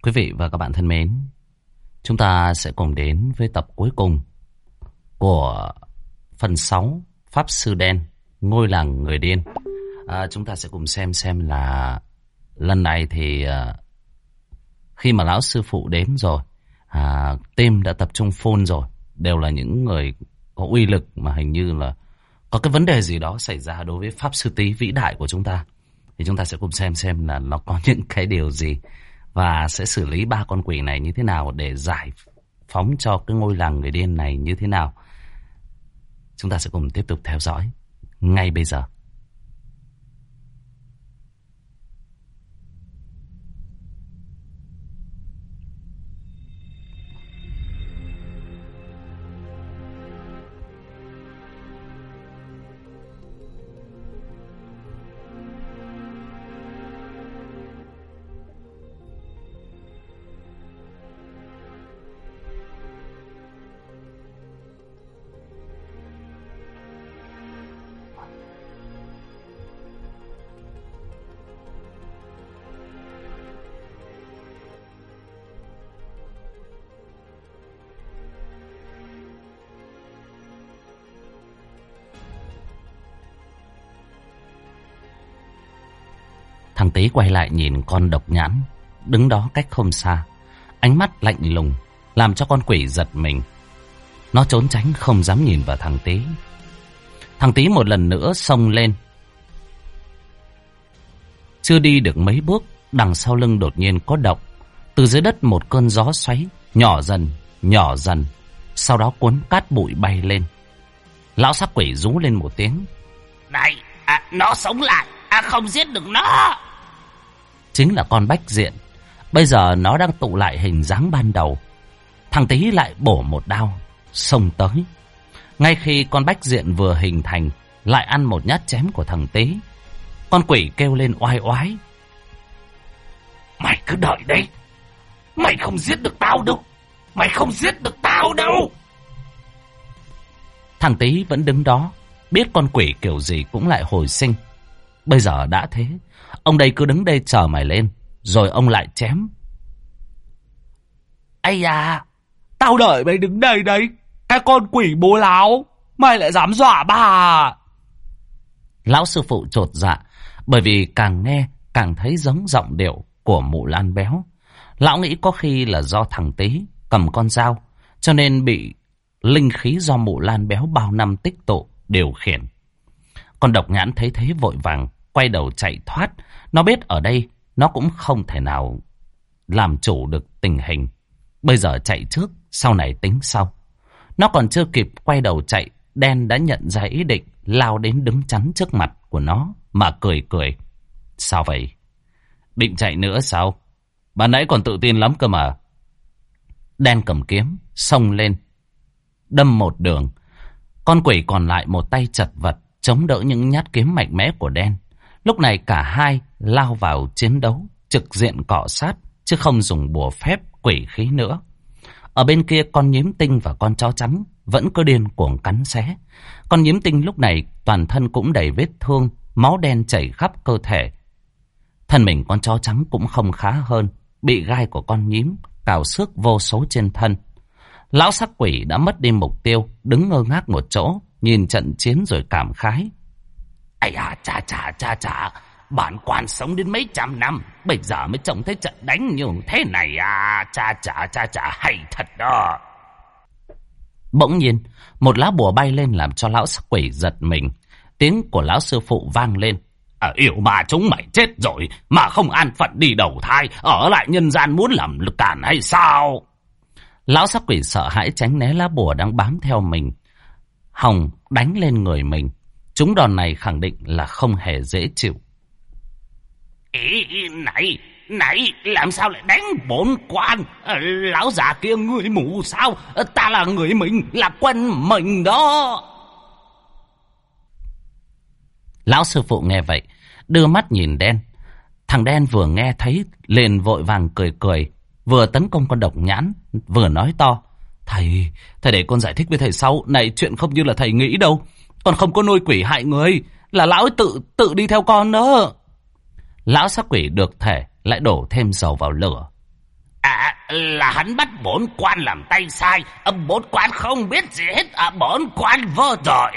Quý vị và các bạn thân mến, chúng ta sẽ cùng đến với tập cuối cùng của phần 6 Pháp Sư Đen, Ngôi Làng Người Điên. Chúng ta sẽ cùng xem là lần này thì khi mà lão sư phụ đến rồi, team đã tập trung full rồi, đều là những người có uy lực mà hình như là có cái vấn đề gì đó xảy ra đối với Pháp Sư Tý vĩ đại của chúng ta. Thì chúng ta sẽ cùng xem là nó có những cái điều gì và sẽ xử lý ba con quỷ này như thế nào để giải phóng cho cái ngôi làng người điên này như thế nào. Chúng ta sẽ cùng tiếp tục theo dõi ngay bây giờ. Thằng Tý quay lại nhìn con độc nhãn đứng đó cách không xa, ánh mắt lạnh lùng làm cho con quỷ giật mình. Nó trốn tránh không dám nhìn vào thằng Tý. Thằng Tý một lần nữa xông lên. Chưa đi được mấy bước, đằng sau lưng đột nhiên có động. Từ dưới đất một cơn gió xoáy nhỏ dần, sau đó cuốn cát bụi bay lên. Lão sắc quỷ rú lên một tiếng. Này, nó sống lại, không giết được nó. Chính là con Bách Diện. Bây giờ nó đang tụ lại hình dáng ban đầu. Thằng Tý lại bổ một đao xông tới. Ngay khi con Bách Diện vừa hình thành, lại ăn một nhát chém của thằng Tý. Con quỷ kêu lên oai oái. Mày cứ đợi đấy, mày không giết được tao đâu, mày không giết được tao đâu. Thằng Tý vẫn đứng đó, biết con quỷ kiểu gì cũng lại hồi sinh. Bây giờ đã thế, ông đây cứ đứng đây chờ mày lên, rồi ông lại chém. Ây da, tao đợi mày đứng đây đấy, cái con quỷ bố láo, mày lại dám dọa bà. Lão sư phụ chột dạ, bởi vì càng nghe càng thấy giống giọng điệu của mụ Lan Béo. Lão nghĩ có khi là do thằng Tý cầm con dao, cho nên bị linh khí do mụ Lan Béo bao năm tích tụ điều khiển. Con độc nhãn thấy thế vội vàng quay đầu chạy thoát. Nó biết ở đây nó cũng không thể nào làm chủ được tình hình. Bây giờ chạy trước, sau này tính sau. Nó còn chưa kịp quay đầu chạy, Đen đã nhận ra ý định, lao đến đứng chắn trước mặt của nó mà cười. Sao vậy? Định chạy nữa sao? Ban nãy còn tự tin lắm cơ mà. Đen cầm kiếm xông lên, đâm một đường. Con quỷ còn lại một tay chật vật chống đỡ những nhát kiếm mạnh mẽ của Đen. Lúc này cả hai lao vào chiến đấu, trực diện cọ sát, chứ không dùng bùa phép quỷ khí nữa. Ở bên kia con nhím tinh và con chó trắng vẫn cứ điên cuồng cắn xé. Con nhím tinh lúc này toàn thân cũng đầy vết thương, máu đen chảy khắp cơ thể. Thân mình con chó trắng cũng không khá hơn, bị gai của con nhím cào xước vô số trên thân. Lão sắc quỷ đã mất đi mục tiêu, đứng ngơ ngác một chỗ, nhìn trận chiến rồi cảm khái. Ây à, chà, bản quan sống đến mấy trăm năm, bây giờ mới trông thấy trận đánh như thế này à, chà, hay thật đó. Bỗng nhiên, một lá bùa bay lên làm cho lão sắc quỷ giật mình. Tiếng của lão sư phụ vang lên. Yêu mà chúng mày chết rồi, mà không an phận đi đầu thai, ở lại nhân gian muốn làm lực cản hay sao? Lão sắc quỷ sợ hãi tránh né lá bùa đang bám theo mình, hòng đánh lên người mình. Chúng đòn này khẳng định là không hề dễ chịu. Này, làm sao lại đánh bổn quan? Lão già kia người mù sao? Ta là người mình, là quân mình đó. Lão sư phụ nghe vậy, đưa mắt nhìn Đen. Thằng Đen vừa nghe thấy liền vội vàng cười, vừa tấn công con độc nhãn, vừa nói to. Thầy để con giải thích với thầy sau. Này, chuyện không như là thầy nghĩ đâu. Con không có nuôi quỷ hại người, là lão ấy tự đi theo con đó. Lão sắc quỷ được thể lại đổ thêm dầu vào lửa. Là hắn bắt bổn quan làm tay sai. Bổn quan không biết gì hết. Bổn quan vô tội.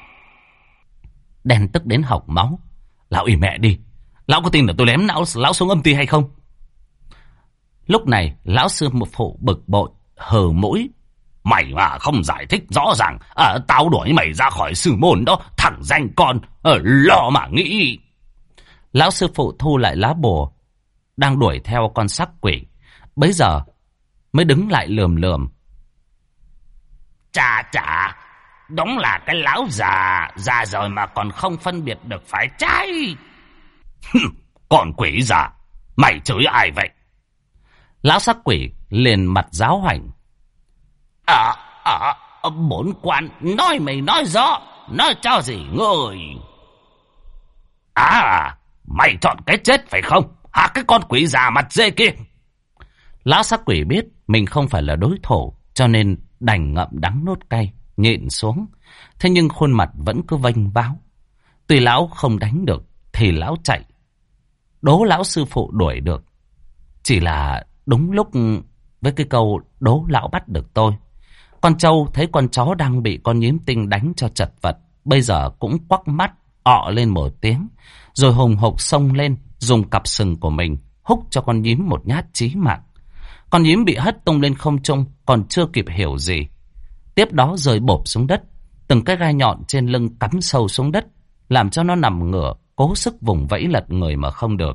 Đen tức đến hộc máu. Lão ỉ mẹ đi. Lão có tin là tôi ném lão xuống âm ty hay không? Lúc này lão sư một phụ bực bội hừ mũi. Mày mà không giải thích rõ ràng, tao đuổi mày ra khỏi sư môn đó, thằng danh con, lo mà nghĩ. Lão sư phụ thu lại lá bùa đang đuổi theo con sắc quỷ, bấy giờ mới đứng lại lườm lườm. Chà, đúng là cái lão già rồi mà còn không phân biệt được phải trái. Còn quỷ già, mày chửi ai vậy? Lão sắc quỷ liền mặt giáo hoành. Bổn quan nói mày nói rõ, nói cho gì người. Mày chọn cái chết phải không? Cái con quỷ già mặt dê kia. Lão sắc quỷ biết mình không phải là đối thủ, cho nên đành ngậm đắng nuốt cay, nhịn xuống. Thế nhưng khuôn mặt vẫn cứ vênh váo. Tuy lão không đánh được thì lão chạy, đố lão sư phụ đuổi được. Chỉ là đúng lúc với cái câu đố lão bắt được tôi. Con trâu thấy con chó đang bị con nhím tinh đánh cho chật vật, bây giờ cũng quắc mắt ọ lên một tiếng, rồi hùng hục xông lên, dùng cặp sừng của mình húc cho con nhím một nhát chí mạng. Con nhím bị hất tung lên không trung, còn chưa kịp hiểu gì, tiếp đó rơi bộp xuống đất. Từng cái gai nhọn trên lưng cắm sâu xuống đất, làm cho nó nằm ngửa, cố sức vùng vẫy lật người mà không được.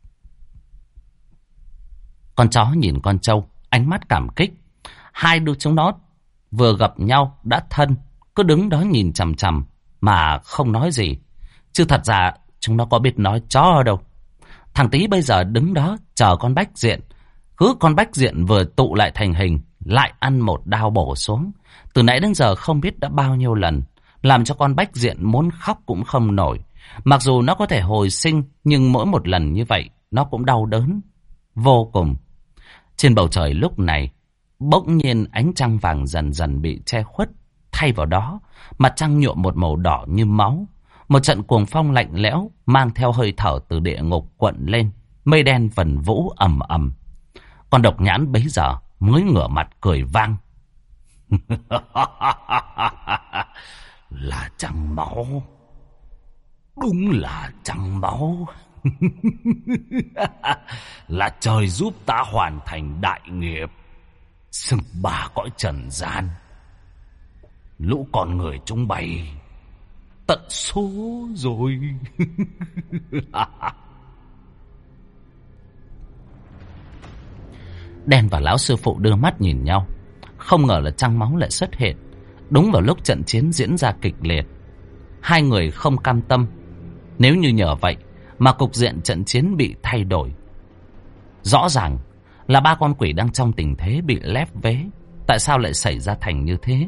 Con chó nhìn con trâu, ánh mắt cảm kích. Hai đứa chúng nó vừa gặp nhau đã thân, cứ đứng đó nhìn chằm chằm mà không nói gì. Chứ thật ra chúng nó có biết nói chó đâu. Thằng Tý bây giờ đứng đó chờ con Bách Diện. Cứ con Bách Diện vừa tụ lại thành hình, lại ăn một đao bổ xuống. Từ nãy đến giờ không biết đã bao nhiêu lần, làm cho con Bách Diện muốn khóc cũng không nổi. Mặc dù nó có thể hồi sinh, nhưng mỗi một lần như vậy nó cũng đau đớn vô cùng. Trên bầu trời lúc này bỗng nhiên ánh trăng vàng dần dần bị che khuất, thay vào đó mặt trăng nhuộm một màu đỏ như máu. Một trận cuồng phong lạnh lẽo mang theo hơi thở từ địa ngục quận lên, mây đen vần vũ ầm ầm. Con Độc Nhãn bấy giờ mới ngửa mặt cười vang. Là trăng máu, đúng là trăng máu. Là trời giúp ta hoàn thành đại nghiệp, xưng bá cõi trần gian. Lũ con người chúng bay tận số rồi. Đen và lão sư phụ đưa mắt nhìn nhau. Không ngờ là trăng máu lại xuất hiện đúng vào lúc trận chiến diễn ra kịch liệt. Hai người không cam tâm. Nếu như nhờ vậy mà cục diện trận chiến bị thay đổi. Rõ ràng là ba con quỷ đang trong tình thế bị lép vế. Tại sao lại xảy ra thành như thế?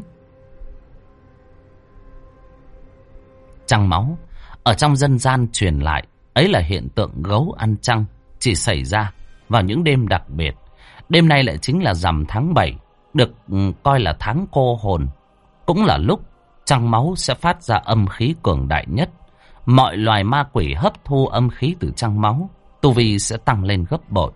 Trăng máu ở trong dân gian truyền lại, ấy là hiện tượng gấu ăn trăng, chỉ xảy ra vào những đêm đặc biệt. Đêm nay lại chính là rằm tháng 7, được coi là tháng cô hồn. Cũng là lúc trăng máu sẽ phát ra âm khí cường đại nhất. Mọi loài ma quỷ hấp thu âm khí từ trăng máu, tu vi sẽ tăng lên gấp bội.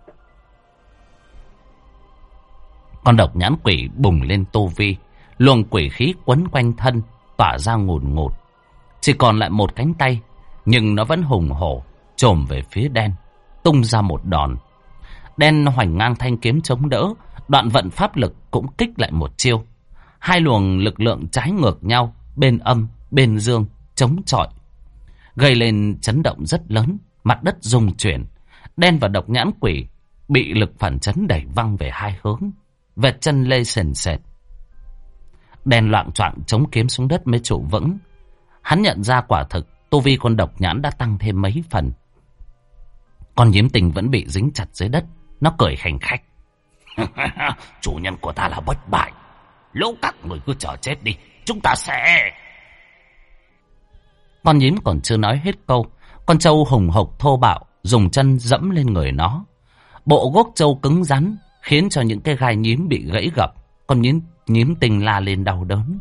Con Độc Nhãn quỷ bùng lên tu vi, luồng quỷ khí quấn quanh thân tỏa ra ngùn ngụt. Chỉ còn lại một cánh tay, nhưng nó vẫn hùng hổ chồm về phía Đen, tung ra một đòn. Đen hoành ngang thanh kiếm chống đỡ, đoạn vận pháp lực cũng kích lại một chiêu. Hai luồng lực lượng trái ngược nhau, bên âm bên dương chống chọi, gây lên chấn động rất lớn, mặt đất rung chuyển. Đen và Độc Nhãn quỷ bị lực phản chấn đẩy văng về hai hướng, vệt chân lê sền sệt. Đen loạng choạng chống kiếm xuống đất mới trụ vững. Hắn nhận ra quả thực tu vi con Độc Nhãn đã tăng thêm mấy phần. Con Nhím Tình vẫn bị dính chặt dưới đất, nó cười khành khách. Chủ nhân của ta là bất bại, lũ các người cứ chờ chết đi, chúng ta sẽ... Con nhím còn chưa nói hết câu, con trâu hùng hộc thô bạo dùng chân dẫm lên người nó. Bộ gốc trâu cứng rắn khiến cho những cái gai nhím bị gãy gập. Con nhím Tình la lên đau đớn.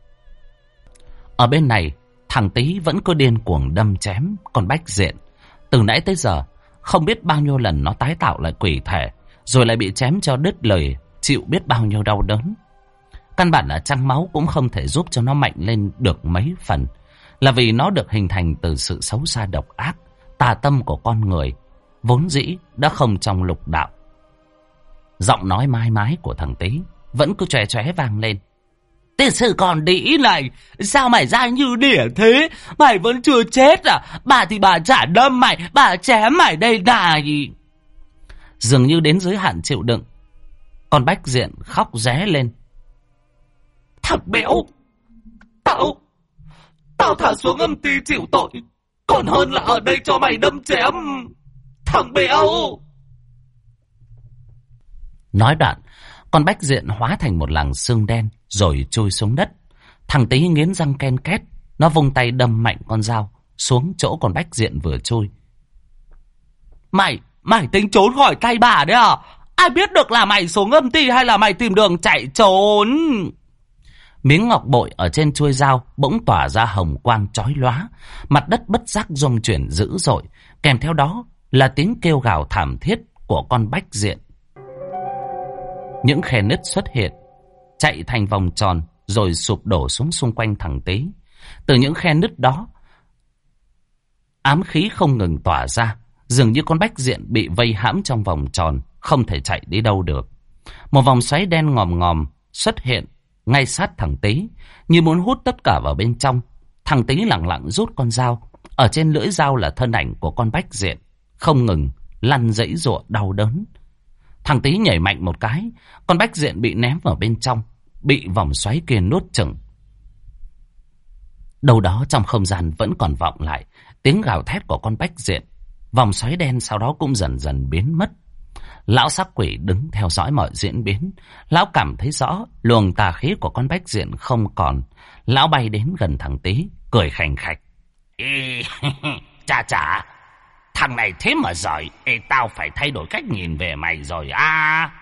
Ở bên này, thằng Tý vẫn cứ điên cuồng đâm chém con Bách Diện. Từ nãy tới giờ không biết bao nhiêu lần nó tái tạo lại quỷ thể, rồi lại bị chém cho đứt lời, chịu biết bao nhiêu đau đớn. Căn bản là trăng máu cũng không thể giúp cho nó mạnh lên được mấy phần, là vì nó được hình thành từ sự xấu xa độc ác, tà tâm của con người, vốn dĩ đã không trong lục đạo. Giọng nói mái mái của thằng Tý vẫn cứ chóe chóe vang lên. Tiền sư còn đĩ này, sao mày ra như đỉa thế? Mày vẫn chưa chết à? Bà thì bà chả đâm mày, bà chém mày đây này. Dường như đến giới hạn chịu đựng, con Bách Diện khóc ré lên. Thằng béo, tao thả xuống âm ty chịu tội, còn hơn là ở đây cho mày đâm chém. Thằng béo. Nói đoạn, con Bách Diện hóa thành một làn xương đen rồi trôi xuống đất. Thằng Tý nghiến răng ken két, nó vung tay đâm mạnh con dao xuống chỗ con Bách Diện vừa trôi. Mày tính trốn khỏi tay bà đấy à? Ai biết được là mày xuống âm ty hay là mày tìm đường chạy trốn? Miếng ngọc bội ở trên chuôi dao bỗng tỏa ra hồng quang chói lóa, mặt đất bất giác rung chuyển dữ dội, kèm theo đó là tiếng kêu gào thảm thiết của con Bách Diện. Những khe nứt xuất hiện, chạy thành vòng tròn rồi sụp đổ xuống xung quanh thằng Tý. Từ những khe nứt đó, ám khí không ngừng tỏa ra, dường như con Bách Diện bị vây hãm trong vòng tròn, không thể chạy đi đâu được. Một vòng xoáy đen ngòm ngòm xuất hiện ngay sát thằng Tý, như muốn hút tất cả vào bên trong. Thằng Tý lặng lặng rút con dao, ở trên lưỡi dao là thân ảnh của con Bách Diện, không ngừng lăn giãy giụa đau đớn. Thằng Tý nhảy mạnh một cái, con Bách Diện bị ném vào bên trong, bị vòng xoáy kia nuốt chửng. Đâu đó trong không gian vẫn còn vọng lại tiếng gào thét của con Bách Diện. Vòng xoáy đen sau đó cũng dần dần biến mất. Lão sắc quỷ đứng theo dõi mọi diễn biến. Lão cảm thấy rõ luồng tà khí của con Bách Diện không còn. Lão bay đến gần thằng Tý, cười khành khạch. Chà, thằng này thế mà giỏi. Tao phải thay đổi cách nhìn về mày rồi à.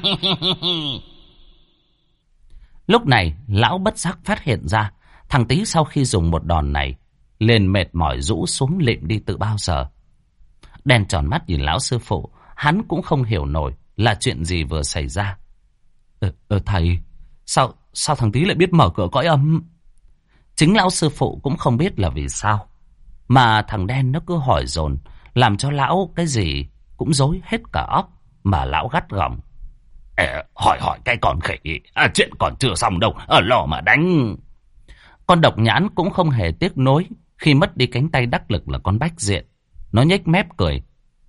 Lúc này lão bất giác phát hiện ra thằng Tý sau khi dùng một đòn này liền mệt mỏi rũ xuống lịm đi từ bao giờ. Đen tròn mắt nhìn lão sư phụ, hắn cũng không hiểu nổi là chuyện gì vừa xảy ra. Thầy, sao thằng Tý lại biết mở cửa cõi âm? Chính lão sư phụ cũng không biết là vì sao, mà thằng đen nó cứ hỏi dồn, làm cho lão cái gì cũng rối hết cả óc, mà lão gắt gỏng. Hỏi cái con khỉ, chuyện còn chưa xong đâu, lò mà đánh. Con Độc Nhãn cũng không hề tiếc nuối khi mất đi cánh tay đắc lực là con Bách Diện. Nó nhếch mép cười.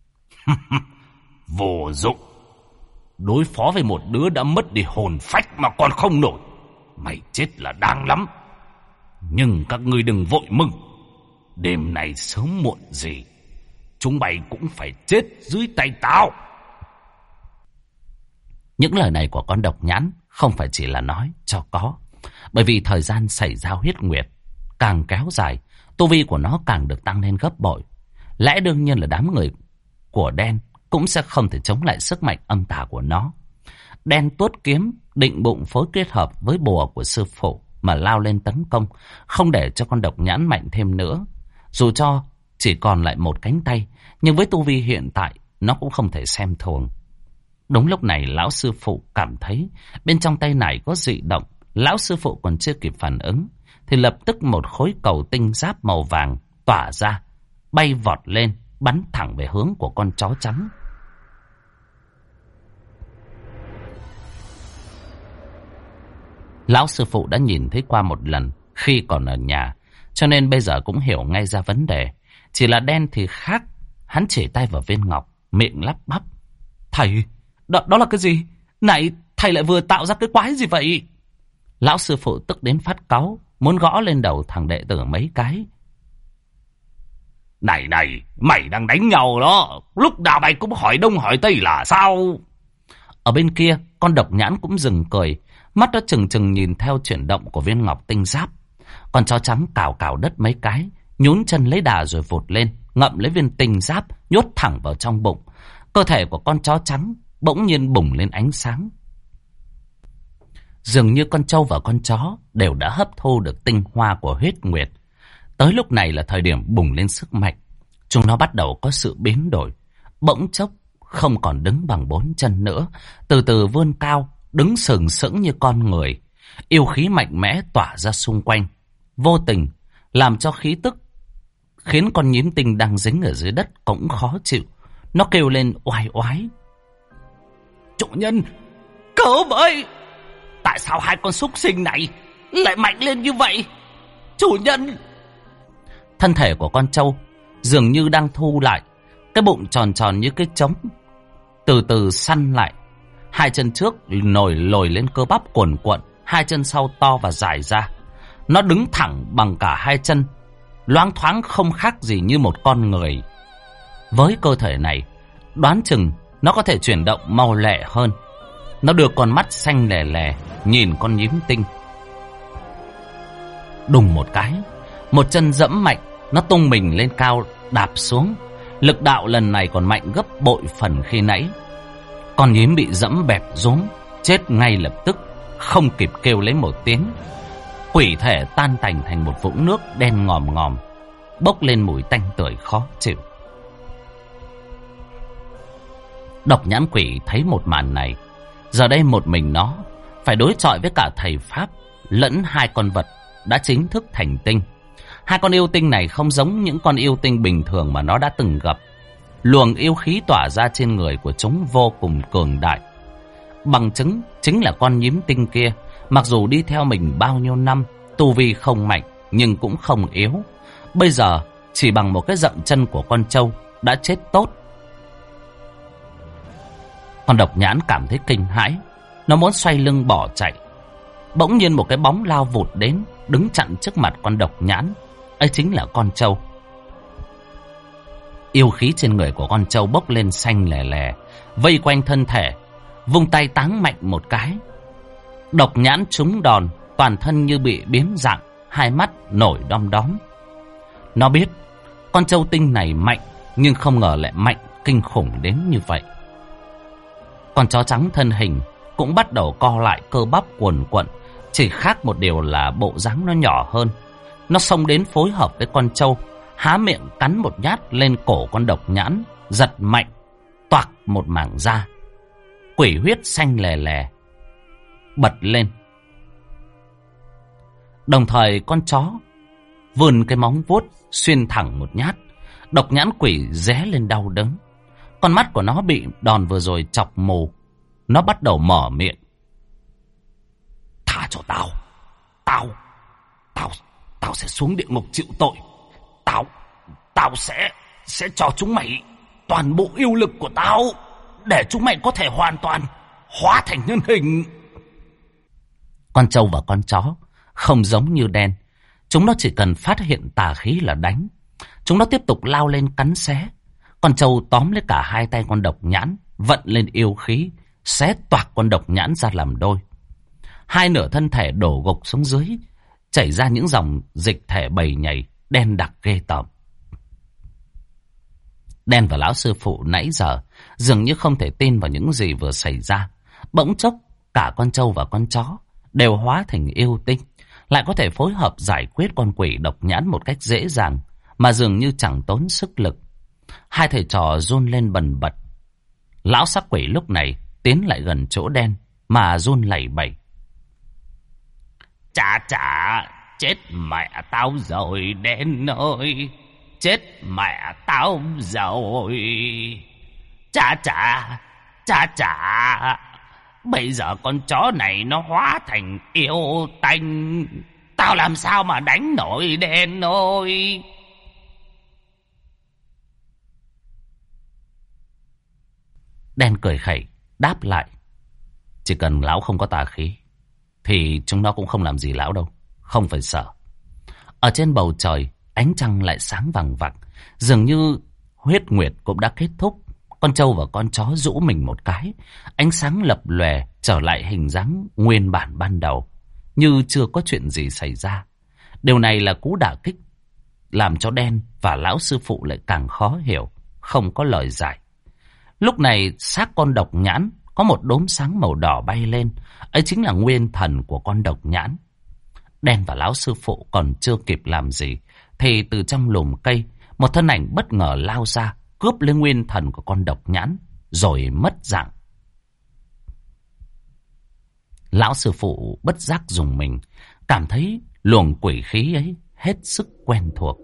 Vô dụng. Đối phó với một đứa đã mất đi hồn phách mà còn không nổi, mày chết là đáng lắm. Nhưng các ngươi đừng vội mừng, đêm nay sớm muộn gì chúng mày cũng phải chết dưới tay tao. Những lời này của con Độc Nhãn không phải chỉ là nói cho có, bởi vì thời gian xảy ra huyết nguyệt càng kéo dài, tu vi của nó càng được tăng lên gấp bội. Lẽ đương nhiên là đám người của đen cũng sẽ không thể chống lại sức mạnh âm tà của nó. Đen tuốt kiếm định bụng phối kết hợp với bùa của sư phụ mà lao lên tấn công, không để cho con Độc Nhãn mạnh thêm nữa. Dù cho chỉ còn lại một cánh tay, nhưng với tu vi hiện tại nó cũng không thể xem thường. Đúng lúc này lão sư phụ cảm thấy bên trong tay này có dị động. Lão sư phụ còn chưa kịp phản ứng thì lập tức một khối cầu tinh giáp màu vàng tỏa ra, bay vọt lên, bắn thẳng về hướng của con chó trắng. Lão sư phụ đã nhìn thấy qua một lần khi còn ở nhà, cho nên bây giờ cũng hiểu ngay ra vấn đề. Chỉ là đen thì khác, hắn chỉ tay vào viên ngọc, miệng lắp bắp. Thầy, đó là cái gì? Này, thầy lại vừa tạo ra cái quái gì vậy? Lão sư phụ tức đến phát cáu, muốn gõ lên đầu thằng đệ tử mấy cái. Này, mày đang đánh nhau đó, lúc nào mày cũng hỏi đông hỏi tây là sao? Ở bên kia, con Độc Nhãn cũng dừng cười, mắt nó chừng chừng nhìn theo chuyển động của viên ngọc tinh giáp. Con chó trắng cào đất mấy cái, nhún chân lấy đà rồi vụt lên, ngậm lấy viên tinh giáp, nhốt thẳng vào trong bụng. Cơ thể của con chó trắng bỗng nhiên bùng lên ánh sáng. Dường như con trâu và con chó đều đã hấp thu được tinh hoa của huyết nguyệt. Tới lúc này là thời điểm bùng lên sức mạnh. Chúng nó bắt đầu có sự biến đổi. Bỗng chốc không còn đứng bằng 4 chân nữa, từ từ vươn cao, đứng sừng sững như con người. Yêu khí mạnh mẽ tỏa ra xung quanh, vô tình làm cho khí tức khiến con nhím tinh đang dính ở dưới đất cũng khó chịu. Nó kêu lên oai oái. Chủ nhân, cứu với! Tại sao hai con súc sinh này lại mạnh lên như vậy? Chủ nhân! Thân thể của con trâu dường như đang thu lại, cái bụng tròn tròn như cái trống, từ từ săn lại. Hai chân trước nổi lồi lên cơ bắp cuồn cuộn, hai chân sau to và dài ra. Nó đứng thẳng bằng cả hai chân, loáng thoáng không khác gì như một con người. Với cơ thể này, đoán chừng nó có thể chuyển động mau lẹ hơn. Nó đưa con mắt xanh lè lè nhìn con nhím tinh. Đùng một cái, một chân dẫm mạnh, nó tung mình lên cao đạp xuống. Lực đạo lần này còn mạnh gấp bội phần khi nãy. Con nhím bị dẫm bẹp rúm, chết ngay lập tức, không kịp kêu lấy một tiếng. Quỷ thể tan tành thành một vũng nước đen ngòm ngòm, bốc lên mùi tanh tưởi khó chịu. Độc nhãn quỷ thấy một màn này, giờ đây một mình nó phải đối chọi với cả thầy pháp lẫn hai con vật đã chính thức thành tinh. Hai con yêu tinh này không giống những con yêu tinh bình thường mà nó đã từng gặp. Luồng yêu khí tỏa ra trên người của chúng vô cùng cường đại. Bằng chứng chính là con nhím tinh kia, mặc dù đi theo mình bao nhiêu năm, tu vi không mạnh nhưng cũng không yếu. Bây giờ chỉ bằng một cái dậm chân của con trâu đã chết tốt. Con độc nhãn cảm thấy kinh hãi, nó muốn xoay lưng bỏ chạy. Bỗng nhiên một cái bóng lao vụt đến, đứng chặn trước mặt con độc nhãn. Ấy chính là con trâu. Yêu khí trên người của con trâu bốc lên xanh lè lè, vây quanh thân thể, vung tay táng mạnh một cái. Độc nhãn trúng đòn, toàn thân như bị biến dạng, hai mắt nổi đom đóm. Nó biết con trâu tinh này mạnh, nhưng không ngờ lại mạnh kinh khủng đến như vậy. Con chó trắng thân hình cũng bắt đầu co lại, cơ bắp cuồn cuộn, chỉ khác một điều là bộ dáng nó nhỏ hơn. Nó xông đến phối hợp với con trâu, há miệng cắn một nhát lên cổ con độc nhãn, giật mạnh, toạc một mảng da. Quỷ huyết xanh lè lè bật lên. Đồng thời con chó vươn cái móng vuốt xuyên thẳng một nhát. Độc nhãn quỷ ré lên đau đớn. Con mắt của nó bị đòn vừa rồi chọc mù. Nó bắt đầu mở miệng. Tha cho tao. Tao sẽ xuống địa ngục chịu tội. Tao sẽ cho chúng mày toàn bộ yêu lực của tao, để chúng mày có thể hoàn toàn hóa thành nhân hình. Con trâu và con chó không giống như đen. Chúng nó chỉ cần phát hiện tà khí là đánh. Chúng nó tiếp tục lao lên cắn xé. Con trâu tóm lấy cả hai tay con độc nhãn, vận lên yêu khí, xé toạc con độc nhãn ra làm đôi. Hai nửa thân thể đổ gục xuống dưới, chảy ra những dòng dịch thể bầy nhầy đen đặc ghê tởm. Đen và lão sư phụ nãy giờ dường như không thể tin vào những gì vừa xảy ra. Bỗng chốc cả con trâu và con chó đều hóa thành yêu tinh, lại có thể phối hợp giải quyết con quỷ độc nhãn một cách dễ dàng, mà dường như chẳng tốn sức lực. Hai thầy trò run lên bần bật. Lão sắc quỷ lúc này tiến lại gần chỗ đen mà run lẩy bẩy. Chà, chết mẹ tao rồi đen ơi. Chết mẹ tao rồi. Chà. Bây giờ con chó này nó hóa thành yêu tanh. Tao làm sao mà đánh nổi đen ơi. Đen cười khẩy đáp lại. Chỉ cần lão không có tà khí thì chúng nó cũng không làm gì lão đâu, không phải sợ. Ở trên bầu trời ánh trăng lại sáng vằng vặc, dường như huyết nguyệt cũng đã kết thúc. Con trâu và con chó rũ mình một cái, ánh sáng lập lòe trở lại hình dáng nguyên bản ban đầu, như chưa có chuyện gì xảy ra. Điều này là cú đả kích làm cho đen và lão sư phụ lại càng khó hiểu, không có lời giải. Lúc này xác con độc nhãn có một đốm sáng màu đỏ bay lên, ấy chính là nguyên thần của con độc nhãn. Đen và lão sư phụ còn chưa kịp làm gì thì từ trong lùm cây một thân ảnh bất ngờ lao ra, cướp lấy nguyên thần của con độc nhãn, rồi mất dạng. Lão sư phụ bất giác dùng mình, cảm thấy luồng quỷ khí ấy hết sức quen thuộc.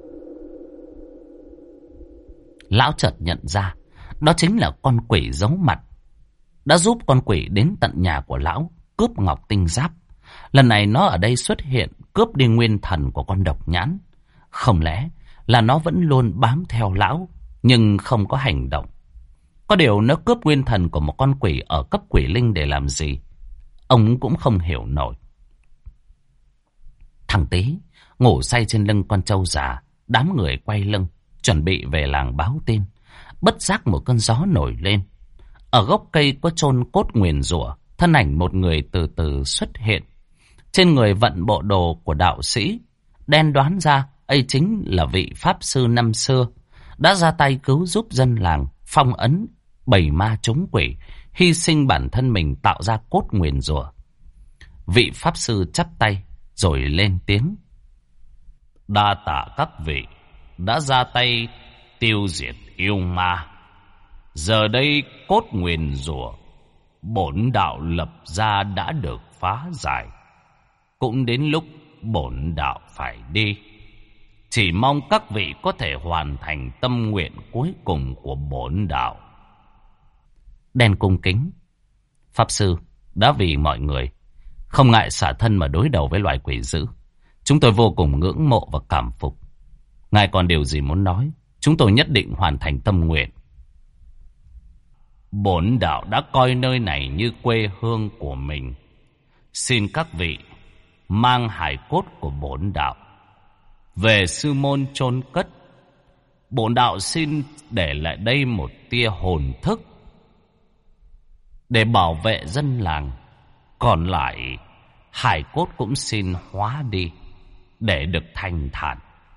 Lão chợt nhận ra, đó chính là con quỷ giấu mặt, đã giúp con quỷ đến tận nhà của lão cướp ngọc tinh giáp. Lần này nó ở đây xuất hiện cướp đi nguyên thần của con độc nhãn. Không lẽ là nó vẫn luôn bám theo lão nhưng không có hành động? Có điều nó cướp nguyên thần của một con quỷ ở cấp quỷ linh để làm gì? Ông cũng không hiểu nổi. Thằng Tý ngủ say trên lưng con trâu già, đám người quay lưng chuẩn bị về làng báo tin. Bất giác một cơn gió nổi lên. Ở gốc cây có chôn cốt nguyền rủa, thân ảnh một người từ từ xuất hiện. Trên người vận bộ đồ của đạo sĩ, đen đoán ra ấy chính là vị pháp sư năm xưa đã ra tay cứu giúp dân làng phong ấn bầy ma chống quỷ, hy sinh bản thân mình tạo ra cốt nguyền rủa. Vị pháp sư chắp tay rồi lên tiếng: đa tạ các vị đã ra tay tiêu diệt yêu ma. Giờ đây cốt nguyền rủa bổn đạo lập ra đã được phá giải. Cũng đến lúc bổn đạo phải đi. Chỉ mong các vị có thể hoàn thành tâm nguyện cuối cùng của bổn đạo. Đen cung kính: pháp sư đã vì mọi người không ngại xả thân mà đối đầu với loài quỷ dữ. Chúng tôi vô cùng ngưỡng mộ và cảm phục. Ngài còn điều gì muốn nói, chúng tôi nhất định hoàn thành tâm nguyện. Bổn đạo đã coi nơi này như quê hương của mình. Xin các vị mang hài cốt của bổn đạo về sư môn chôn cất. Bổn đạo xin để lại đây một tia hồn thức để bảo vệ dân làng. Còn lại hài cốt cũng xin hóa đi để được thanh thản.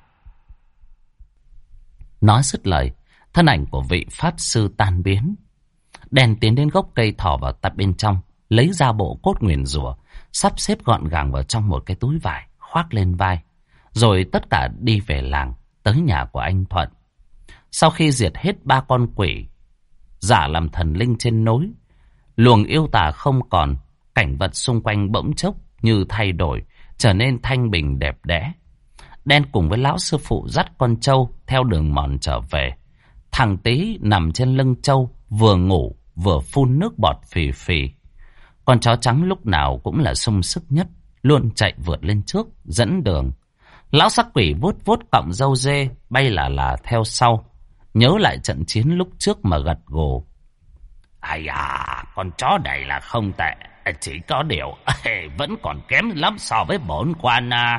Nói dứt lời, thân ảnh của vị pháp sư tan biến. Đèn tiến đến gốc cây, thò vào tay bên trong, lấy ra bộ cốt nguyền rủa, sắp xếp gọn gàng vào trong một cái túi vải, khoác lên vai. Rồi tất cả đi về làng, tới nhà của anh Thuận. Sau khi diệt hết 3 con quỷ giả làm thần linh trên núi, luồng yêu tà không còn, cảnh vật xung quanh bỗng chốc như thay đổi, trở nên thanh bình đẹp đẽ. Đen cùng với lão sư phụ dắt con trâu theo đường mòn trở về. Thằng Tý nằm trên lưng trâu, vừa ngủ vừa phun nước bọt phì phì. Con chó trắng lúc nào cũng là sung sức nhất, luôn chạy vượt lên trước dẫn đường. Lão sắc quỷ vuốt vuốt cọng râu dê, bay là theo sau, nhớ lại trận chiến lúc trước mà gật gù: ai à, con chó này là không tệ, chỉ có điều vẫn còn kém lắm so với bổn quan à.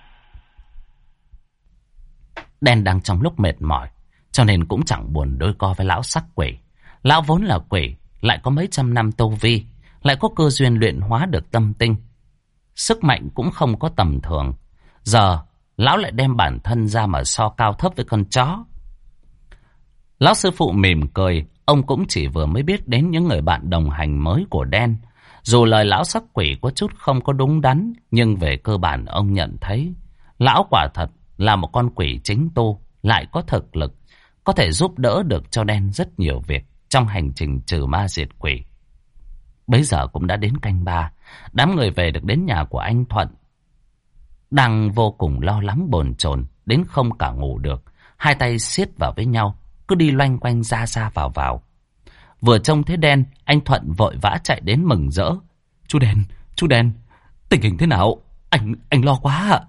Đen đang trong lúc mệt mỏi, cho nên cũng chẳng buồn đôi co với lão sắc quỷ. Lão vốn là quỷ, lại có mấy trăm năm tu vi, lại có cơ duyên luyện hóa được tâm tinh, sức mạnh cũng không có tầm thường. Giờ lão lại đem bản thân ra mà so cao thấp với con chó. Lão sư phụ mỉm cười, ông cũng chỉ vừa mới biết đến những người bạn đồng hành mới của Đen. Dù lời lão sắc quỷ có chút không có đúng đắn, nhưng về cơ bản ông nhận thấy lão quả thật là một con quỷ chính tu, lại có thực lực, có thể giúp đỡ được cho Đen rất nhiều việc trong hành trình trừ ma diệt quỷ. Bấy giờ cũng đã đến canh 3, đám người về được đến nhà của anh Thuận. Đang vô cùng lo lắng bồn chồn đến không cả ngủ được, hai tay siết vào với nhau, cứ đi loanh quanh ra ra vào vào. Vừa trông thấy Đen, anh Thuận vội vã chạy đến mừng rỡ: chú Đen, tình hình thế nào? Anh lo quá ạ.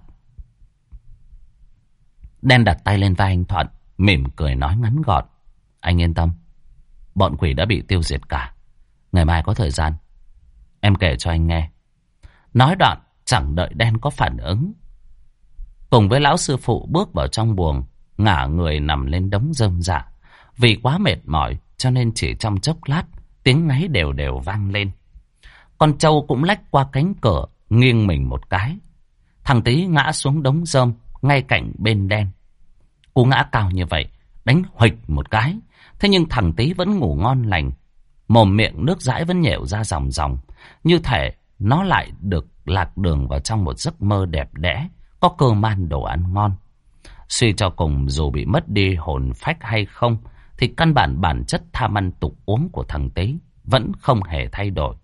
Đen đặt tay lên vai anh Thuận, mỉm cười nói ngắn gọn: anh yên tâm, bọn quỷ đã bị tiêu diệt cả. Ngày mai có thời gian, em kể cho anh nghe. Nói đoạn, chẳng đợi Đen có phản ứng, cùng với lão sư phụ bước vào trong buồng, ngả người nằm lên đống rơm rạ. Vì quá mệt mỏi cho nên chỉ trong chốc lát, tiếng ngáy đều đều vang lên. Con trâu cũng lách qua cánh cửa, nghiêng mình một cái. Thằng Tý ngã xuống đống rơm ngay cạnh bên Đen. Cú ngã cao như vậy, đánh huỵch một cái, thế nhưng thằng Tý vẫn ngủ ngon lành. Mồm miệng nước dãi vẫn nhễu ra ròng ròng, như thể nó lại được lạc đường vào trong một giấc mơ đẹp đẽ, có cơ man đồ ăn ngon. Suy cho cùng, dù bị mất đi hồn phách hay không, thì căn bản chất tham ăn tục uống của thằng Tý vẫn không hề thay đổi.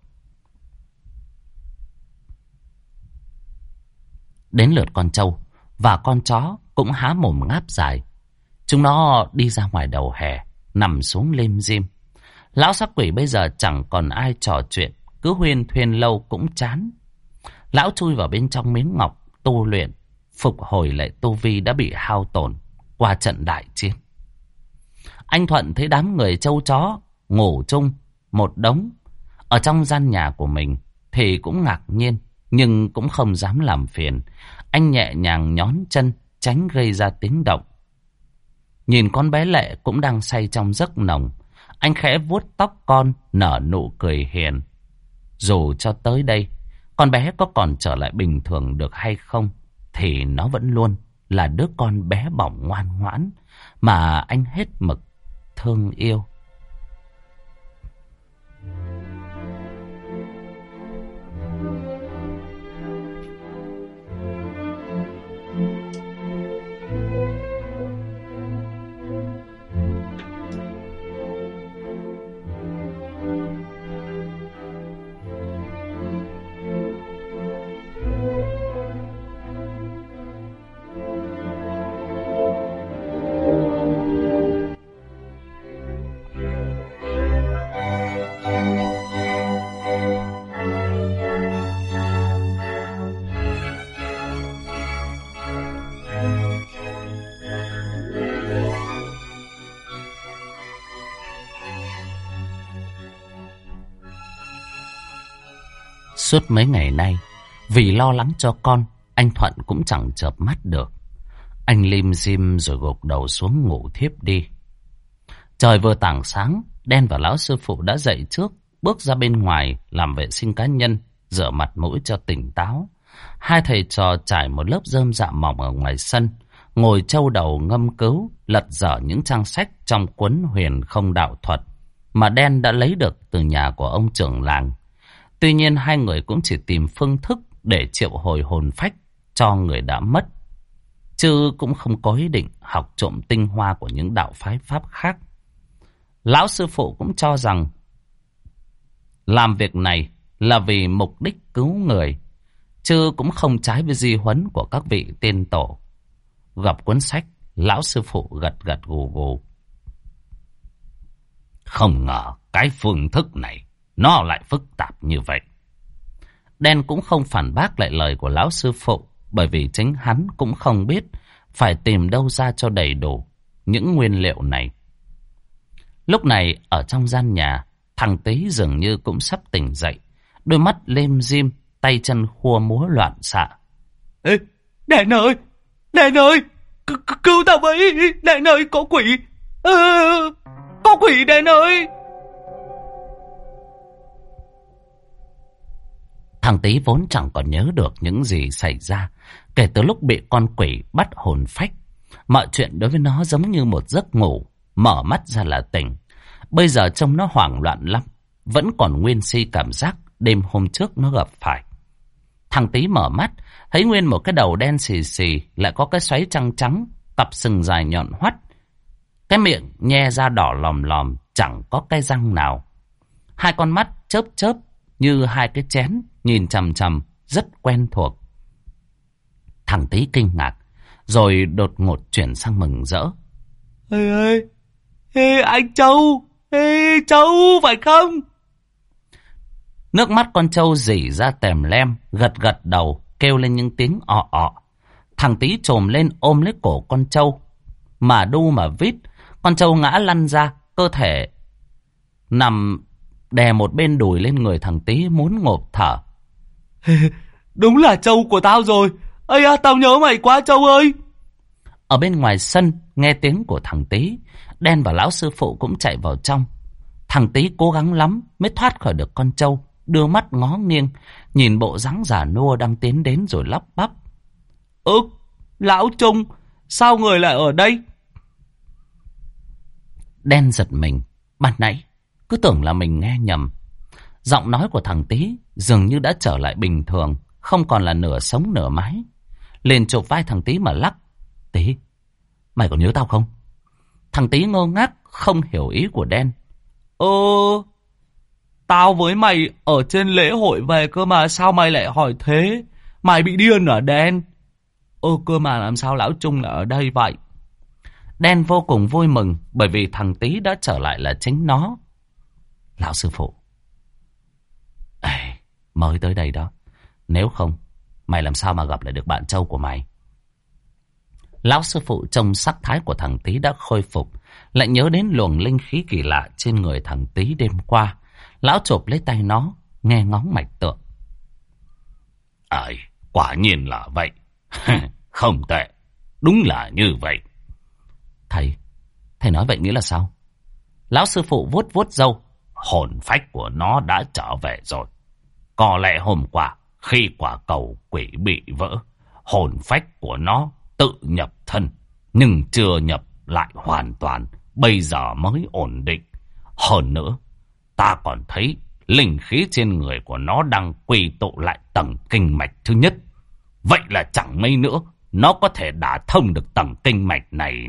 Đến lượt con trâu và con chó cũng há mồm ngáp dài. Chúng nó đi ra ngoài đầu hè, nằm xuống lim dim. Lão sắc quỷ bây giờ chẳng còn ai trò chuyện, cứ huyên thuyên lâu cũng chán. Lão chui vào bên trong miếng ngọc tu luyện, phục hồi lại tu vi đã bị hao tổn qua trận đại chiến. Anh Thuận thấy đám người trâu chó ngủ chung một đống ở trong gian nhà của mình thì cũng ngạc nhiên, nhưng cũng không dám làm phiền. Anh nhẹ nhàng nhón chân tránh gây ra tiếng động. Nhìn con bé Lệ cũng đang say trong giấc nồng, anh khẽ vuốt tóc con, nở nụ cười hiền. Dù cho tới đây con bé có còn trở lại bình thường được hay không thì nó vẫn luôn là đứa con bé bỏng ngoan ngoãn mà anh hết mực thương yêu. Suốt mấy ngày nay, vì lo lắng cho con, anh Thuận cũng chẳng chợp mắt được. Anh lim dim rồi gục đầu xuống ngủ thiếp đi. Trời vừa tảng sáng, Đen và lão sư phụ đã dậy trước, bước ra bên ngoài làm vệ sinh cá nhân, rửa mặt mũi cho tỉnh táo. Hai thầy trò trải một lớp rơm dạ mỏng ở ngoài sân, ngồi châu đầu ngâm cứu, lật dở những trang sách trong cuốn Huyền Không Đạo Thuật mà Đen đã lấy được từ nhà của ông trưởng làng. Tuy nhiên hai người cũng chỉ tìm phương thức để triệu hồi hồn phách cho người đã mất, chứ cũng không có ý định học trộm tinh hoa của những đạo phái pháp khác. Lão sư phụ cũng cho rằng làm việc này là vì mục đích cứu người, chứ cũng không trái với di huấn của các vị tiên tổ. Gặp cuốn sách, lão sư phụ gật gật gù gù. Không ngờ cái phương thức này nó lại phức tạp như vậy. Đen cũng không phản bác lại lời của lão sư phụ, bởi vì chính hắn cũng không biết phải tìm đâu ra cho đầy đủ những nguyên liệu này. Lúc này ở trong gian nhà, thằng Tý dường như cũng sắp tỉnh dậy, đôi mắt lêm dim, tay chân khua múa loạn xạ. Ê, Đen ơi, Đen ơi, cứu tao với, Đen ơi, có quỷ, có quỷ Đen ơi. Thằng Tý vốn chẳng còn nhớ được những gì xảy ra kể từ lúc bị con quỷ bắt hồn phách. Mọi chuyện đối với nó giống như một giấc ngủ, mở mắt ra là tỉnh. Bây giờ trông nó hoảng loạn lắm, vẫn còn nguyên si cảm giác đêm hôm trước nó gặp phải. Thằng Tý mở mắt, thấy nguyên một cái đầu đen xì xì, lại có cái xoáy trăng trắng, cặp sừng dài nhọn hoắt. Cái miệng nhe ra đỏ lòm lòm, chẳng có cái răng nào. Hai con mắt chớp chớp như hai cái chén, nhìn chằm chằm, rất quen thuộc. Thằng Tý kinh ngạc, rồi đột ngột chuyển sang mừng rỡ. Ê, anh Châu, Châu phải không? Nước mắt con trâu rỉ ra tèm lem, gật gật đầu, kêu lên những tiếng ọ ọ. Thằng Tý trồm lên ôm lấy cổ con trâu, mà đu mà vít. Con trâu ngã lăn ra, cơ thể nằm đè một bên đùi lên người thằng Tý, muốn ngộp thở. Đúng là Châu của tao rồi. Ây à, tao nhớ mày quá Châu ơi. Ở bên ngoài sân, nghe tiếng của thằng Tý, Đen và lão sư phụ cũng chạy vào trong. Thằng Tý cố gắng lắm mới thoát khỏi được con trâu, đưa mắt ngó nghiêng, nhìn bộ dáng già nua đang tiến đến rồi lắp bắp. Lão Trung, sao người lại ở đây? Đen giật mình, ban nãy cứ tưởng là mình nghe nhầm. Giọng nói của thằng Tý dường như đã trở lại bình thường, không còn là nửa sống nửa mái. Liền chụp vai thằng Tý mà lắc. Tý, mày còn nhớ tao không? Thằng Tý ngơ ngác không hiểu ý của đen. Tao với mày ở trên lễ hội về cơ mà, sao mày lại hỏi thế? Mày bị điên à đen? Cơ mà làm sao lão Trung lại ở đây vậy? Đen vô cùng vui mừng bởi vì thằng Tý đã trở lại là chính nó. Lão sư phụ, mới tới đây đó. Nếu không, mày làm sao mà gặp lại được bạn Châu của mày? Lão sư phụ trông sắc thái của thằng Tý đã khôi phục, lại nhớ đến luồng linh khí kỳ lạ trên người thằng Tý đêm qua. Lão chộp lấy tay nó, nghe ngóng mạch tượng. Quả nhiên là vậy. Không tệ, đúng là như vậy. Thầy nói vậy nghĩa là sao? Lão sư phụ vuốt vuốt râu. Hồn phách của nó đã trở về rồi. Có lẽ hôm qua khi quả cầu quỷ bị vỡ, hồn phách của nó tự nhập thân, nhưng chưa nhập lại hoàn toàn, bây giờ mới ổn định. Hơn nữa, ta còn thấy linh khí trên người của nó đang quy tụ lại tầng kinh mạch thứ nhất. Vậy là chẳng mấy nữa nó có thể đả thông được tầng kinh mạch này.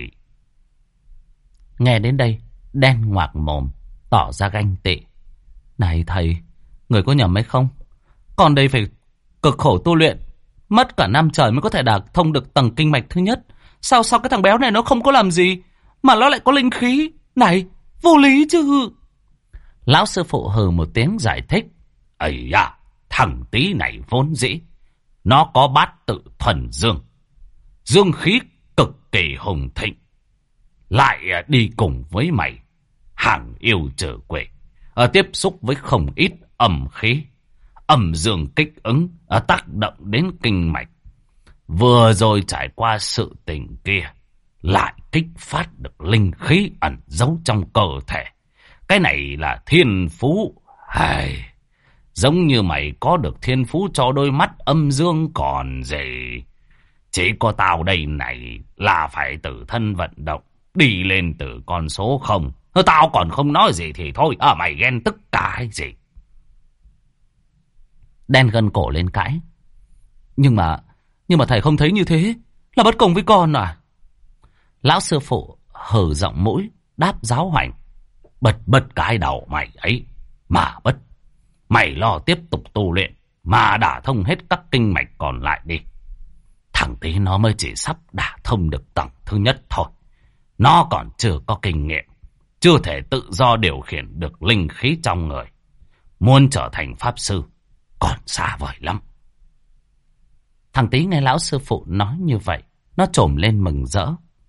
Nghe đến đây, đen ngoạc mồm, tỏ ra ganh tị. Này thầy, người có nhầm hay không? Còn đây phải cực khổ tu luyện, mất cả năm trời mới có thể đả thông được tầng kinh mạch thứ nhất. Sao cái thằng béo này nó không có làm gì mà nó lại có linh khí? Này, vô lý chứ. Lão sư phụ hừ một tiếng giải thích. Thằng Tý này vốn dĩ nó có bát tự thuần dương, dương khí cực kỳ hùng thịnh, lại đi cùng với mày hàng yêu trừ quỷ, tiếp xúc với không ít âm khí, âm dương kích ứng, tác động đến kinh mạch. Vừa rồi trải qua sự tình kia, lại kích phát được linh khí ẩn giấu trong cơ thể. Cái này là thiên phú. Giống như mày có được thiên phú cho đôi mắt âm dương còn gì. Chỉ có tao đây này là phải tự thân vận động, đi lên từ con số 0. Tao còn không nói gì thì thôi, mày ghen tức cả hay gì? Đen gân cổ lên cãi. Nhưng mà thầy không thấy như thế là bất công với con à? Lão sư phụ hừ giọng mũi, đáp giáo hoành. Bật cái đầu mày ấy mà bất. Mày lo tiếp tục tu luyện mà đả thông hết các kinh mạch còn lại đi. Thằng Tý nó mới chỉ sắp đả thông được tầng thứ nhất thôi. Nó còn chưa có kinh nghiệm, chưa thể tự do điều khiển được linh khí trong người. Muốn trở thành pháp sư còn xa vời lắm. Thằng Tý nghe lão sư phụ nói như vậy, nó trồm lên mừng rỡ.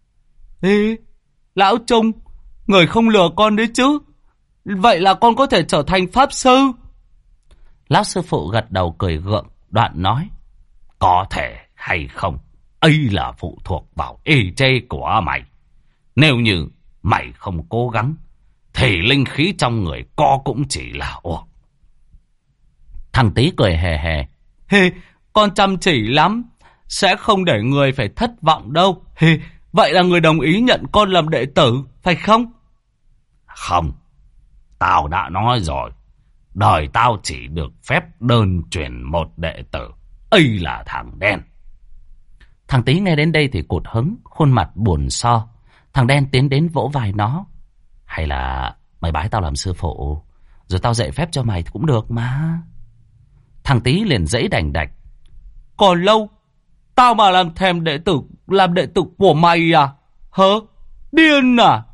Lão Trung, người không lừa con đấy chứ? Vậy là con có thể trở thành pháp sư? Lão sư phụ gật đầu cười gượng, đoạn nói. Có thể hay không, ấy là phụ thuộc vào ý chí của mày. Nếu như mày không cố gắng, thì linh khí trong người co cũng chỉ là uổng. Thằng Tý cười hề hề. Con chăm chỉ lắm, sẽ không để người phải thất vọng đâu. Vậy là người đồng ý nhận con làm đệ tử, phải không? Không, tao đã nói rồi. Đời tao chỉ được phép đơn truyền một đệ tử. Ấy là thằng Đen. Thằng Tý nghe đến đây thì cụt hứng, khuôn mặt buồn so. Thằng Đen tiến đến vỗ vai nó. Hay là mày bái tao làm sư phụ, rồi tao dạy phép cho mày thì cũng được mà. Thằng Tý liền giãy đành đạch. Còn lâu, tao mà làm thèm làm đệ tử của mày à? Điên à?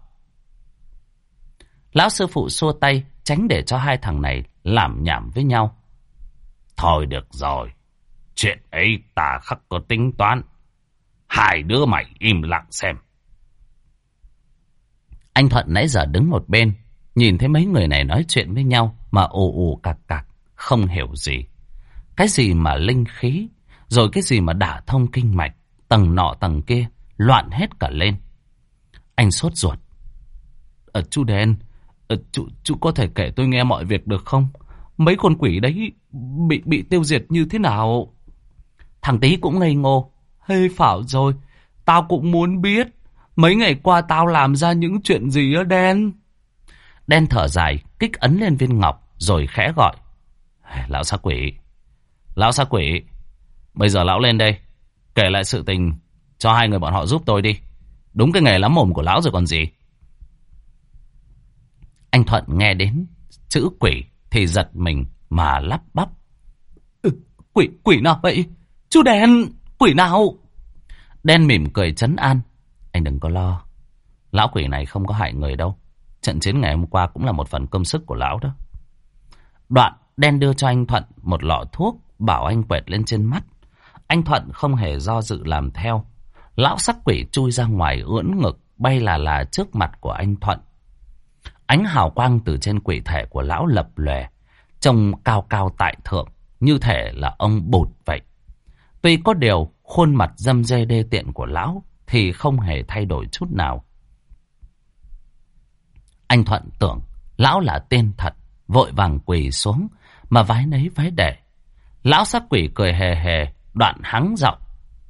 Lão sư phụ xua tay, tránh để cho hai thằng này làm nhảm với nhau. Thôi được rồi, chuyện ấy ta khắc có tính toán. Hai đứa mày im lặng xem. Anh Thuận nãy giờ đứng một bên, nhìn thấy mấy người này nói chuyện với nhau mà ù ù cạc cạc, không hiểu gì. Cái gì mà linh khí, rồi cái gì mà đả thông kinh mạch, tầng nọ tầng kia, loạn hết cả lên. Anh sốt ruột. Chú Đen, chú có thể kể tôi nghe mọi việc được không? Mấy con quỷ đấy bị tiêu diệt như thế nào? Thằng Tý cũng ngây ngô. Phảo rồi, tao cũng muốn biết. Mấy ngày qua tao làm ra những chuyện gì á Đen? Đen thở dài, kích ấn lên viên ngọc, rồi khẽ gọi. Lão xa quỷ, lão xa quỷ, bây giờ lão lên đây, kể lại sự tình cho hai người bọn họ giúp tôi đi. Đúng cái nghề lắm mồm của lão rồi còn gì. Anh Thuận nghe đến chữ quỷ thì giật mình mà lắp bắp. Quỷ nào vậy? Chú Đen, quỷ nào? Đen mỉm cười trấn an. Anh đừng có lo. Lão quỷ này không có hại người đâu. Trận chiến ngày hôm qua cũng là một phần công sức của lão đó. Đoạn Đen đưa cho anh Thuận một lọ thuốc, bảo anh quẹt lên trên mắt. Anh Thuận không hề do dự làm theo. Lão sắc quỷ chui ra ngoài ưỡn ngực, bay là trước mặt của anh Thuận. Ánh hào quang từ trên quỷ thể của lão lập lòe, trông cao cao tại thượng, như thể là ông Bụt vậy. Tuy có điều, khuôn mặt răm rê đê tiện của lão thì không hề thay đổi chút nào. Anh Thuận tưởng lão là tên thật, vội vàng quỳ xuống mà vái nấy vái để. Lão sắc quỷ cười hề hề, đoạn hắng giọng.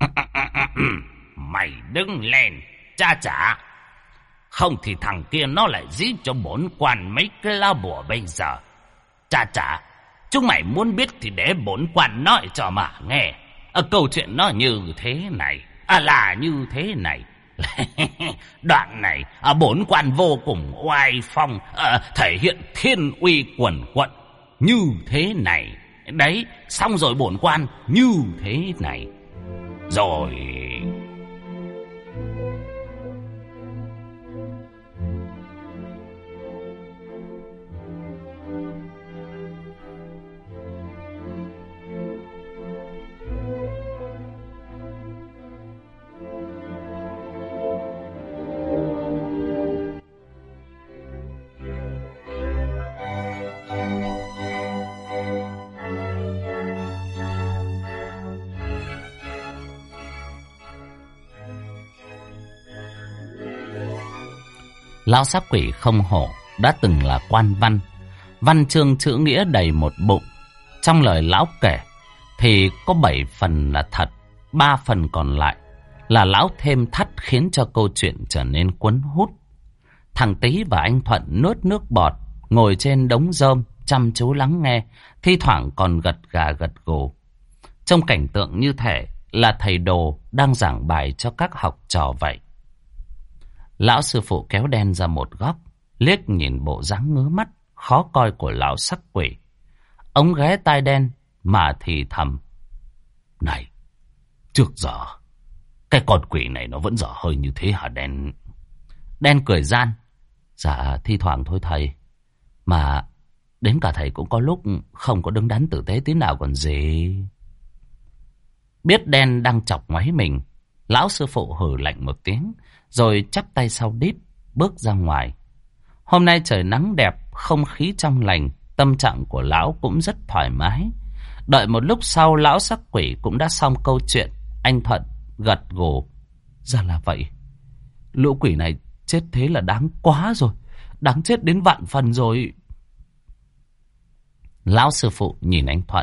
Mày đứng lên, cha chả. Không thì thằng kia nó lại dí cho bổn quan mấy cái lá bùa bây giờ. Cha chả, chúng mày muốn biết thì để bổn quan nói cho mà nghe. Câu chuyện nó như thế này, là như thế này. Đoạn này bổn quan vô cùng oai phong, thể hiện thiên uy quần quận như thế này. Đấy, xong rồi bổn quan như thế này. Rồi... Lão sắc quỷ không hổ đã từng là quan văn. Văn chương chữ nghĩa đầy một bụng. Trong lời lão kể thì có 7 phần là thật, 3 phần còn lại là lão thêm thắt khiến cho câu chuyện trở nên cuốn hút. Thằng Tý và anh Thuận nuốt nước bọt, ngồi trên đống rơm chăm chú lắng nghe, thi thoảng còn gật gà gật gù. Trong cảnh tượng như thể là thầy đồ đang giảng bài cho các học trò vậy. Lão sư phụ kéo Đen ra một góc, liếc nhìn bộ dáng ngứa mắt khó coi của lão sắc quỷ. Ông ghé tai Đen mà thì thầm. Này, trước giờ cái con quỷ này nó vẫn dở hơi như thế hả Đen? Đen cười gian. Dạ thi thoảng thôi thầy. Mà đến cả thầy cũng có lúc không có đứng đắn tử tế tí nào còn gì. Biết Đen đang chọc ngoáy mình, lão sư phụ hừ lạnh một tiếng, rồi chắp tay sau đít, bước ra ngoài. Hôm nay trời nắng đẹp, không khí trong lành, tâm trạng của lão cũng rất thoải mái. Đợi một lúc sau, lão sắc quỷ cũng đã xong câu chuyện. Anh Thuận gật gù. Ra là vậy. Lũ quỷ này chết thế là đáng quá rồi. Đáng chết đến vạn phần rồi. Lão sư phụ nhìn anh Thuận.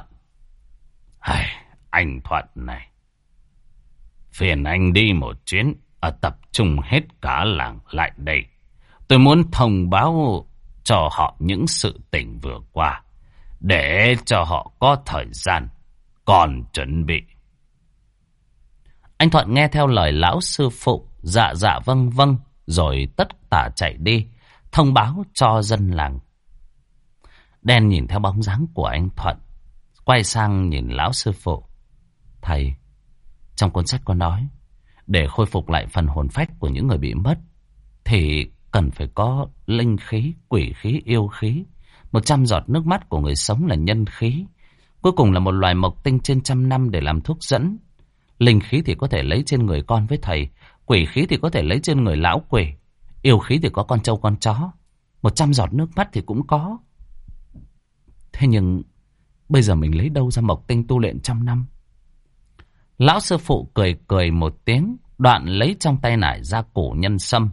Anh Thuận này, phiền anh đi một chuyến, tập trung hết cả làng lại đây. Tôi muốn thông báo cho họ những sự tình vừa qua, để cho họ có thời gian còn chuẩn bị. Anh Thuận nghe theo lời lão sư phụ, dạ dạ vâng vâng, rồi tất tả chạy đi, thông báo cho dân làng. Đen nhìn theo bóng dáng của anh Thuận, quay sang nhìn lão sư phụ. Thầy, trong cuốn sách có nói, để khôi phục lại phần hồn phách của những người bị mất, thì cần phải có linh khí, quỷ khí, yêu khí. 100 giọt nước mắt của người sống là nhân khí. Cuối cùng là một loài mộc tinh trên 100 năm để làm thuốc dẫn. Linh khí thì có thể lấy trên người con với thầy, quỷ khí thì có thể lấy trên người lão quỷ, yêu khí thì có con trâu con chó. 100 giọt nước mắt thì cũng có. Thế nhưng bây giờ mình lấy đâu ra mộc tinh tu luyện 100 năm? Lão sư phụ cười cười một tiếng, đoạn lấy trong tay nải ra củ nhân sâm.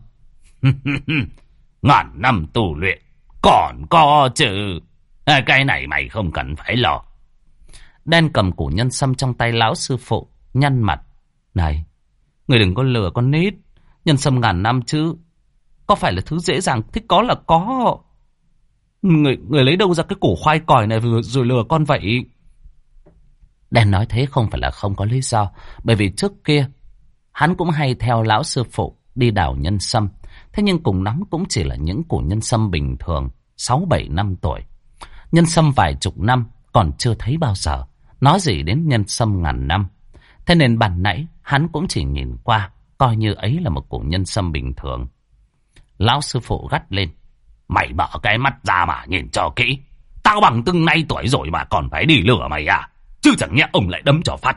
Ngàn năm tu luyện còn có chứ. Cái này mày không cần phải lo. Đen cầm củ nhân sâm trong tay lão sư phụ, nhăn mặt. Này, người đừng có lừa con nít. Nhân sâm ngàn năm chứ có phải là thứ dễ dàng thích có là có. Người lấy đâu ra cái củ khoai còi này rồi lừa con vậy? Đen nói thế không phải là không có lý do. Bởi vì trước kia hắn cũng hay theo lão sư phụ đi đào nhân sâm. Thế nhưng cùng lắm cũng chỉ là những củ nhân sâm bình thường, 6-7 năm tuổi. Nhân sâm vài chục năm còn chưa thấy bao giờ, nói gì đến nhân sâm ngàn năm. Thế nên ban nãy hắn cũng chỉ nhìn qua, coi như ấy là một củ nhân sâm bình thường. Lão sư phụ gắt lên: "Mày mở cái mắt ra mà nhìn cho kỹ. Tao bằng từng nay tuổi rồi mà còn phải đi lừa mày à? Chứ chẳng nhẽ ông lại đấm cho phát."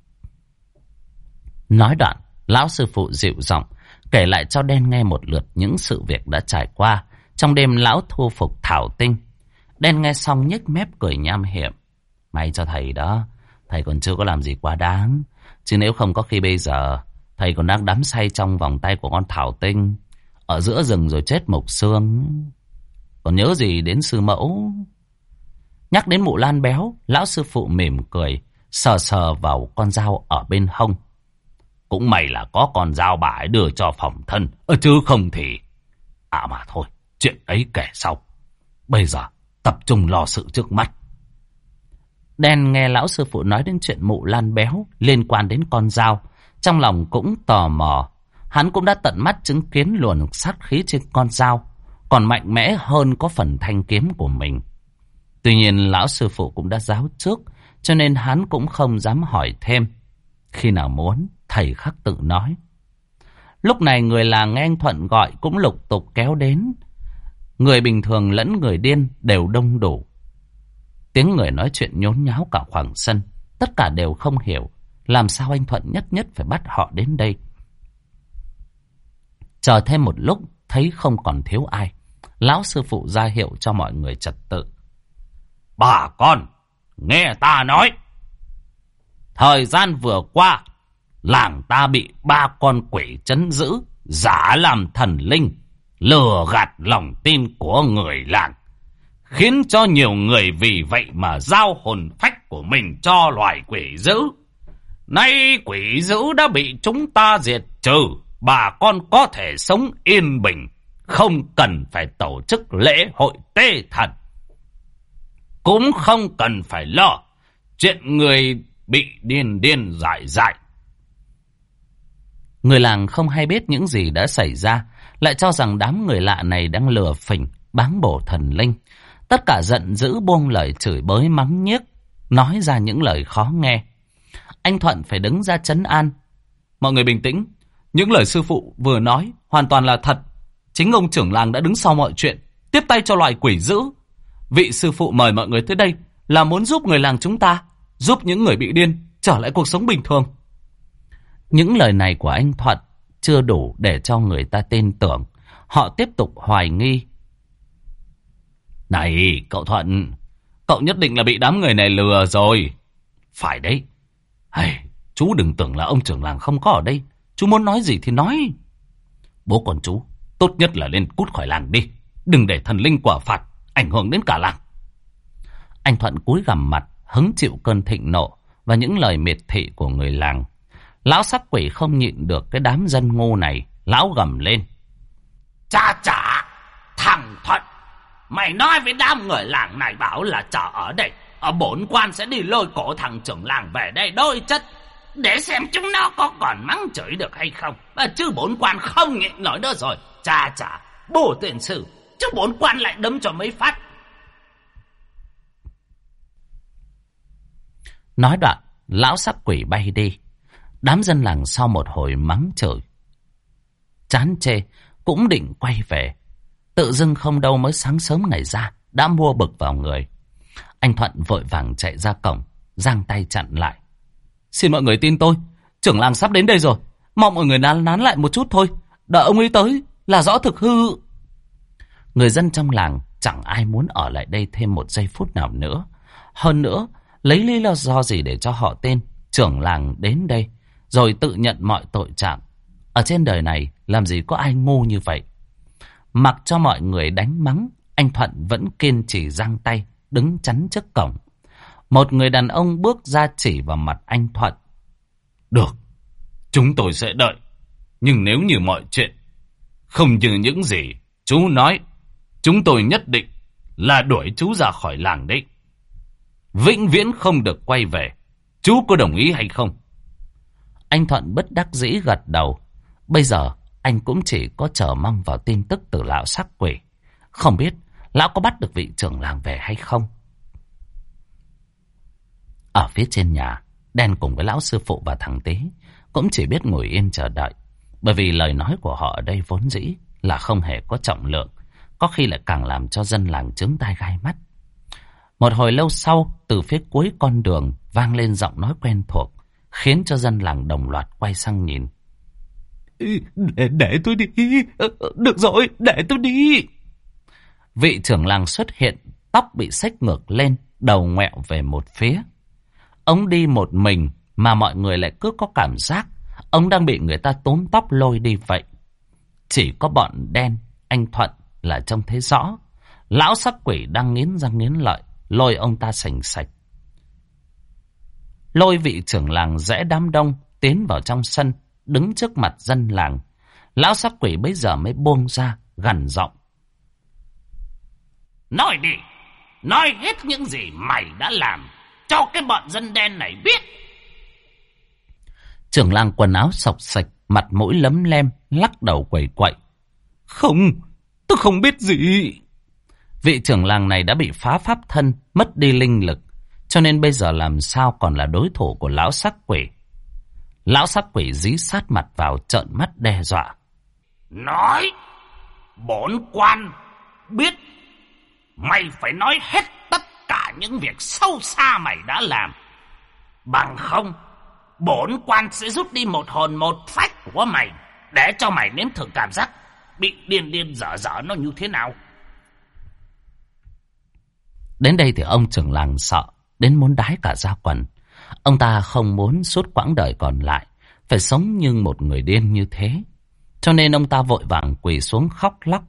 Nói đoạn, lão sư phụ dịu giọng kể lại cho Đen nghe một lượt những sự việc đã trải qua trong đêm lão thu phục Thảo Tinh. Đen nghe xong nhếch mép cười nham hiểm: "May cho thầy đó, thầy còn chưa có làm gì quá đáng. Chứ nếu không có khi bây giờ thầy còn đang đắm say trong vòng tay của con Thảo Tinh, ở giữa rừng rồi chết mục xương. Còn nhớ gì đến sư mẫu?" Nhắc đến Mụ Lan béo, lão sư phụ mỉm cười, sờ sờ vào con dao ở bên hông: "Cũng may là có con dao bà ấy đưa cho phòng thân, chứ không thì... À mà thôi, chuyện ấy kể sau. Bây giờ tập trung lo sự trước mắt." Đen nghe lão sư phụ nói đến chuyện Mụ Lan béo liên quan đến con dao, trong lòng cũng tò mò. Hắn cũng đã tận mắt chứng kiến luồng sát khí trên con dao còn mạnh mẽ hơn có phần thanh kiếm của mình. Tuy nhiên lão sư phụ cũng đã giáo trước, cho nên hắn cũng không dám hỏi thêm. Khi nào muốn, thầy khắc tự nói. Lúc này người làng nghe anh Thuận gọi cũng lục tục kéo đến. Người bình thường lẫn người điên đều đông đủ. Tiếng người nói chuyện nhốn nháo cả khoảng sân. Tất cả đều không hiểu làm sao anh Thuận nhất nhất phải bắt họ đến đây. Chờ thêm một lúc thấy không còn thiếu ai, lão sư phụ ra hiệu cho mọi người trật tự. "Bà con, nghe ta nói. Thời gian vừa qua, làng ta bị 3 con quỷ trấn giữ, giả làm thần linh, lừa gạt lòng tin của người làng, khiến cho nhiều người vì vậy mà giao hồn phách của mình cho loài quỷ dữ. Nay quỷ dữ đã bị chúng ta diệt trừ, bà con có thể sống yên bình, không cần phải tổ chức lễ hội tế thần, cũng không cần phải lo chuyện người bị điên điên dại dại." Người làng không hay biết những gì đã xảy ra, lại cho rằng đám người lạ này đang lừa phỉnh, báng bổ thần linh. Tất cả giận dữ buông lời chửi bới mắng nhiếc, nói ra những lời khó nghe. Anh Thuận phải đứng ra trấn an: "Mọi người bình tĩnh, những lời sư phụ vừa nói hoàn toàn là thật. Chính ông trưởng làng đã đứng sau mọi chuyện, tiếp tay cho loài quỷ dữ. Vị sư phụ mời mọi người tới đây là muốn giúp người làng chúng ta, giúp những người bị điên trở lại cuộc sống bình thường." Những lời này của anh Thuận chưa đủ để cho người ta tin tưởng. Họ tiếp tục hoài nghi. "Này cậu Thuận, cậu nhất định là bị đám người này lừa rồi." "Phải đấy. Chú đừng tưởng là ông trưởng làng không có ở đây. Chú muốn nói gì thì nói." "Bố con chú tốt nhất là lên cút khỏi làng đi, đừng để thần linh quả phạt ảnh hưởng đến cả làng." Anh Thuận cúi gằm mặt, hứng chịu cơn thịnh nộ và những lời miệt thị của người làng. Lão sắc quỷ không nhịn được cái đám dân ngu này, lão gầm lên: "Cha chả, thằng Thuận, mày nói với đám người làng này bảo là chờ ở đây, ở bổn quan sẽ đi lôi cổ thằng trưởng làng về đây đôi chất, để xem chúng nó có còn mắng chửi được hay không. Chứ bổn quan không nhịn nổi nữa rồi. Cha chả, bố tiền sử, chứ bổn quan lại đấm cho mấy phát." Nói đoạn, lão sắc quỷ bay đi. Đám dân làng sau một hồi mắng chửi, chán chê, cũng định quay về. Tự dưng không đâu mới sáng sớm ngày ra, đã mua bực vào người. Anh Thuận vội vàng chạy ra cổng, giang tay chặn lại: "Xin mọi người tin tôi, trưởng làng sắp đến đây rồi. Mong mọi người nán lại một chút thôi, đợi ông ấy tới là rõ thực hư." Người dân trong làng chẳng ai muốn ở lại đây thêm một giây phút nào nữa. Hơn nữa, lấy lý do gì để cho họ tin trưởng làng đến đây rồi tự nhận mọi tội trạng? Ở trên đời này làm gì có ai ngu như vậy. Mặc cho mọi người đánh mắng, anh Thuận vẫn kiên trì giang tay đứng chắn trước cổng. Một người đàn ông bước ra chỉ vào mặt anh Thuận: "Được, chúng tôi sẽ đợi. Nhưng nếu như mọi chuyện không như những gì chú nói, chúng tôi nhất định là đuổi chú ra khỏi làng đấy. Vĩnh viễn không được quay về. Chú có đồng ý hay không?" Anh Thuận bất đắc dĩ gật đầu. Bây giờ anh cũng chỉ có chờ mong vào tin tức từ lão sắc quỷ. Không biết lão có bắt được vị trưởng làng về hay không. Ở phía trên nhà, Đen cùng với lão sư phụ và thằng Tý cũng chỉ biết ngồi yên chờ đợi. Bởi vì lời nói của họ ở đây vốn dĩ là không hề có trọng lượng, có khi lại càng làm cho dân làng chướng tai gai mắt. Một hồi lâu sau, từ phía cuối con đường vang lên giọng nói quen thuộc, khiến cho dân làng đồng loạt quay sang nhìn. Để tôi đi. Được rồi, để tôi đi. Vị trưởng làng xuất hiện, tóc bị xếch ngược lên, đầu ngoẹo về một phía. Ông đi một mình mà mọi người lại cứ có cảm giác ông đang bị người ta túm tóc lôi đi vậy. Chỉ có bọn Đen, anh Thuận là trông thấy rõ. Lão sắc quỷ đang nghiến răng nghiến lợi, lôi ông ta sành sạch. Lôi vị trưởng làng rẽ đám đông tiến vào trong sân, đứng trước mặt dân làng. Lão sắc quỷ bấy giờ mới buông ra, gằn giọng. Nói đi, nói hết những gì mày đã làm, cho cái bọn dân đen này biết. Trưởng làng quần áo xộc xệch, mặt mũi lấm lem, lắc đầu quẩy quậy. Không, tôi không biết gì. Vị trưởng làng này đã bị phá pháp thân, mất đi linh lực, cho nên bây giờ làm sao còn là đối thủ của lão sắc quỷ. Lão sắc quỷ dí sát mặt vào, trợn mắt đe dọa. Nói, bổn quan biết, mày phải nói hết tất cả những việc sâu xa mày đã làm. Bằng không, bổn quan sẽ rút đi một hồn một phách của mày, để cho mày nếm thử cảm giác bị điên điên dở dở nó như thế nào. Đến đây thì ông trưởng làng sợ đến muốn đái cả da quần. Ông ta không muốn suốt quãng đời còn lại phải sống như một người điên như thế, cho nên ông ta vội vàng quỳ xuống khóc lóc.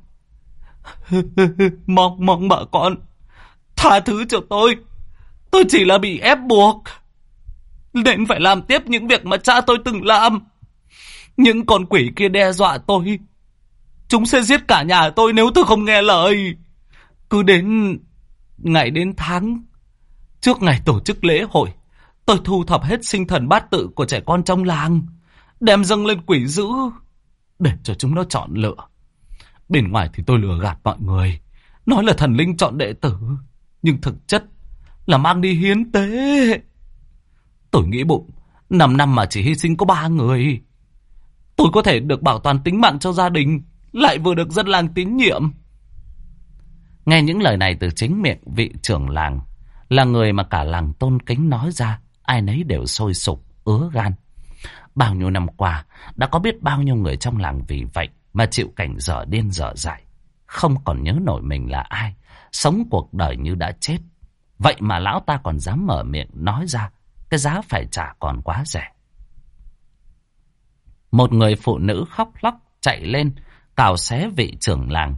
Mong bà con tha thứ cho tôi chỉ là bị ép buộc nên phải làm tiếp những việc mà cha tôi từng làm. Những con quỷ kia đe dọa tôi, chúng sẽ giết cả nhà tôi nếu tôi không nghe lời. Cứ đến ngày đến tháng trước ngày tổ chức lễ hội, tôi thu thập hết sinh thần bát tự của trẻ con trong làng, đem dâng lên quỷ dữ để cho chúng nó chọn lựa. Bên ngoài thì tôi lừa gạt mọi người, nói là thần linh chọn đệ tử, nhưng thực chất là mang đi hiến tế. Tôi nghĩ bụng, 5 năm mà chỉ hy sinh có 3 người, tôi có thể được bảo toàn tính mạng cho gia đình, lại vừa được dân làng tín nhiệm. Nghe những lời này từ chính miệng vị trưởng làng, là người mà cả làng tôn kính nói ra, ai nấy đều sôi sục, ứa gan. Bao nhiêu năm qua, đã có biết bao nhiêu người trong làng vì vậy mà chịu cảnh dở điên dở dại, không còn nhớ nổi mình là ai, sống cuộc đời như đã chết. Vậy mà lão ta còn dám mở miệng nói ra, cái giá phải trả còn quá rẻ. Một người phụ nữ khóc lóc chạy lên, cào xé vị trưởng làng.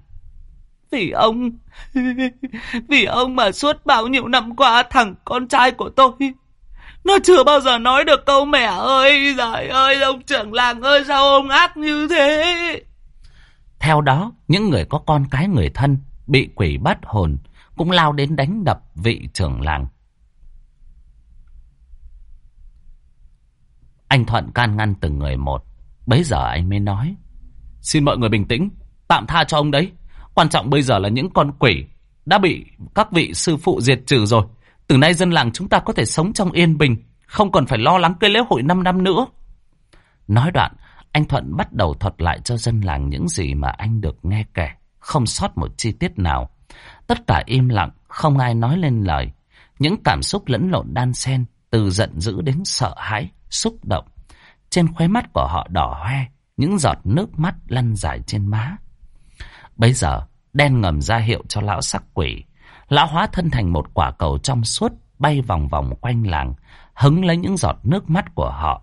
Vì ông mà suốt bao nhiêu năm qua, thằng con trai của tôi nó chưa bao giờ nói được câu mẹ ơi. Trời ơi, ông trưởng làng ơi, sao ông ác như thế? Theo đó, những người có con cái người thân bị quỷ bắt hồn cũng lao đến đánh đập vị trưởng làng. Anh Thuận can ngăn từng người một. Bấy giờ anh mới nói: Xin mọi người bình tĩnh, tạm tha cho ông đấy. Quan trọng bây giờ là những con quỷ đã bị các vị sư phụ diệt trừ rồi. Từ nay dân làng chúng ta có thể sống trong yên bình, không còn phải lo lắng cái lễ hội 5 năm nữa. Nói đoạn, anh Thuận bắt đầu thuật lại cho dân làng những gì mà anh được nghe kể, không sót một chi tiết nào. Tất cả im lặng, không ai nói lên lời. Những cảm xúc lẫn lộn đan xen, từ giận dữ đến sợ hãi, xúc động. Trên khóe mắt của họ đỏ hoe, những giọt nước mắt lăn dài trên má. Bấy giờ, Đen ngầm ra hiệu cho lão sắc quỷ. Lão hóa thân thành một quả cầu trong suốt, bay vòng vòng quanh làng, hứng lấy những giọt nước mắt của họ.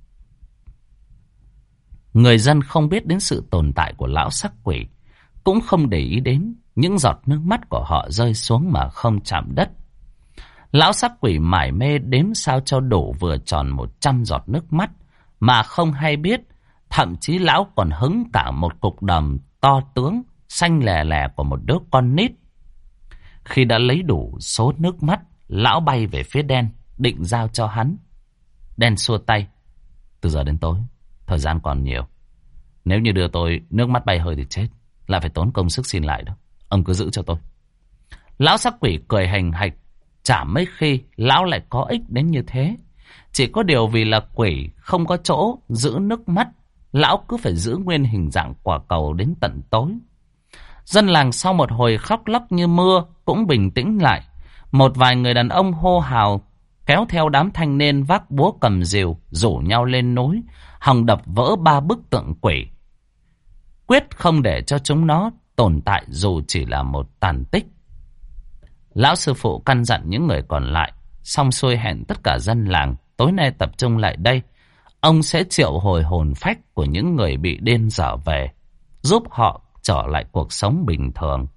Người dân không biết đến sự tồn tại của lão sắc quỷ, cũng không để ý đến những giọt nước mắt của họ rơi xuống mà không chạm đất. Lão sắc quỷ mải mê đếm sao cho đủ vừa tròn 100 giọt nước mắt, mà không hay biết, thậm chí lão còn hứng cả một cục đờm to tướng, xanh lè lè của một đứa con nít. Khi đã lấy đủ số nước mắt, lão bay về phía Đen, định giao cho hắn. Đen xua tay: Từ giờ đến tối, thời gian còn nhiều. Nếu như đưa tôi nước mắt bay hơi thì chết, lại phải tốn công sức xin lại đó. Ông cứ giữ cho tôi. Lão sắc quỷ cười hành hạch. Chả mấy khi lão lại có ích đến như thế. Chỉ có điều vì là quỷ không có chỗ giữ nước mắt, lão cứ phải giữ nguyên hình dạng quả cầu đến tận tối. Dân làng sau một hồi khóc lóc như mưa cũng bình tĩnh lại. Một vài người đàn ông hô hào kéo theo đám thanh niên vác búa cầm rìu rủ nhau lên núi, hòng đập vỡ 3 bức tượng quỷ, quyết không để cho chúng nó tồn tại dù chỉ là một tàn tích. Lão sư phụ căn dặn những người còn lại, xong xuôi hẹn tất cả dân làng tối nay tập trung lại đây. Ông sẽ triệu hồi hồn phách của những người bị điên dở về, giúp họ trở lại cuộc sống bình thường.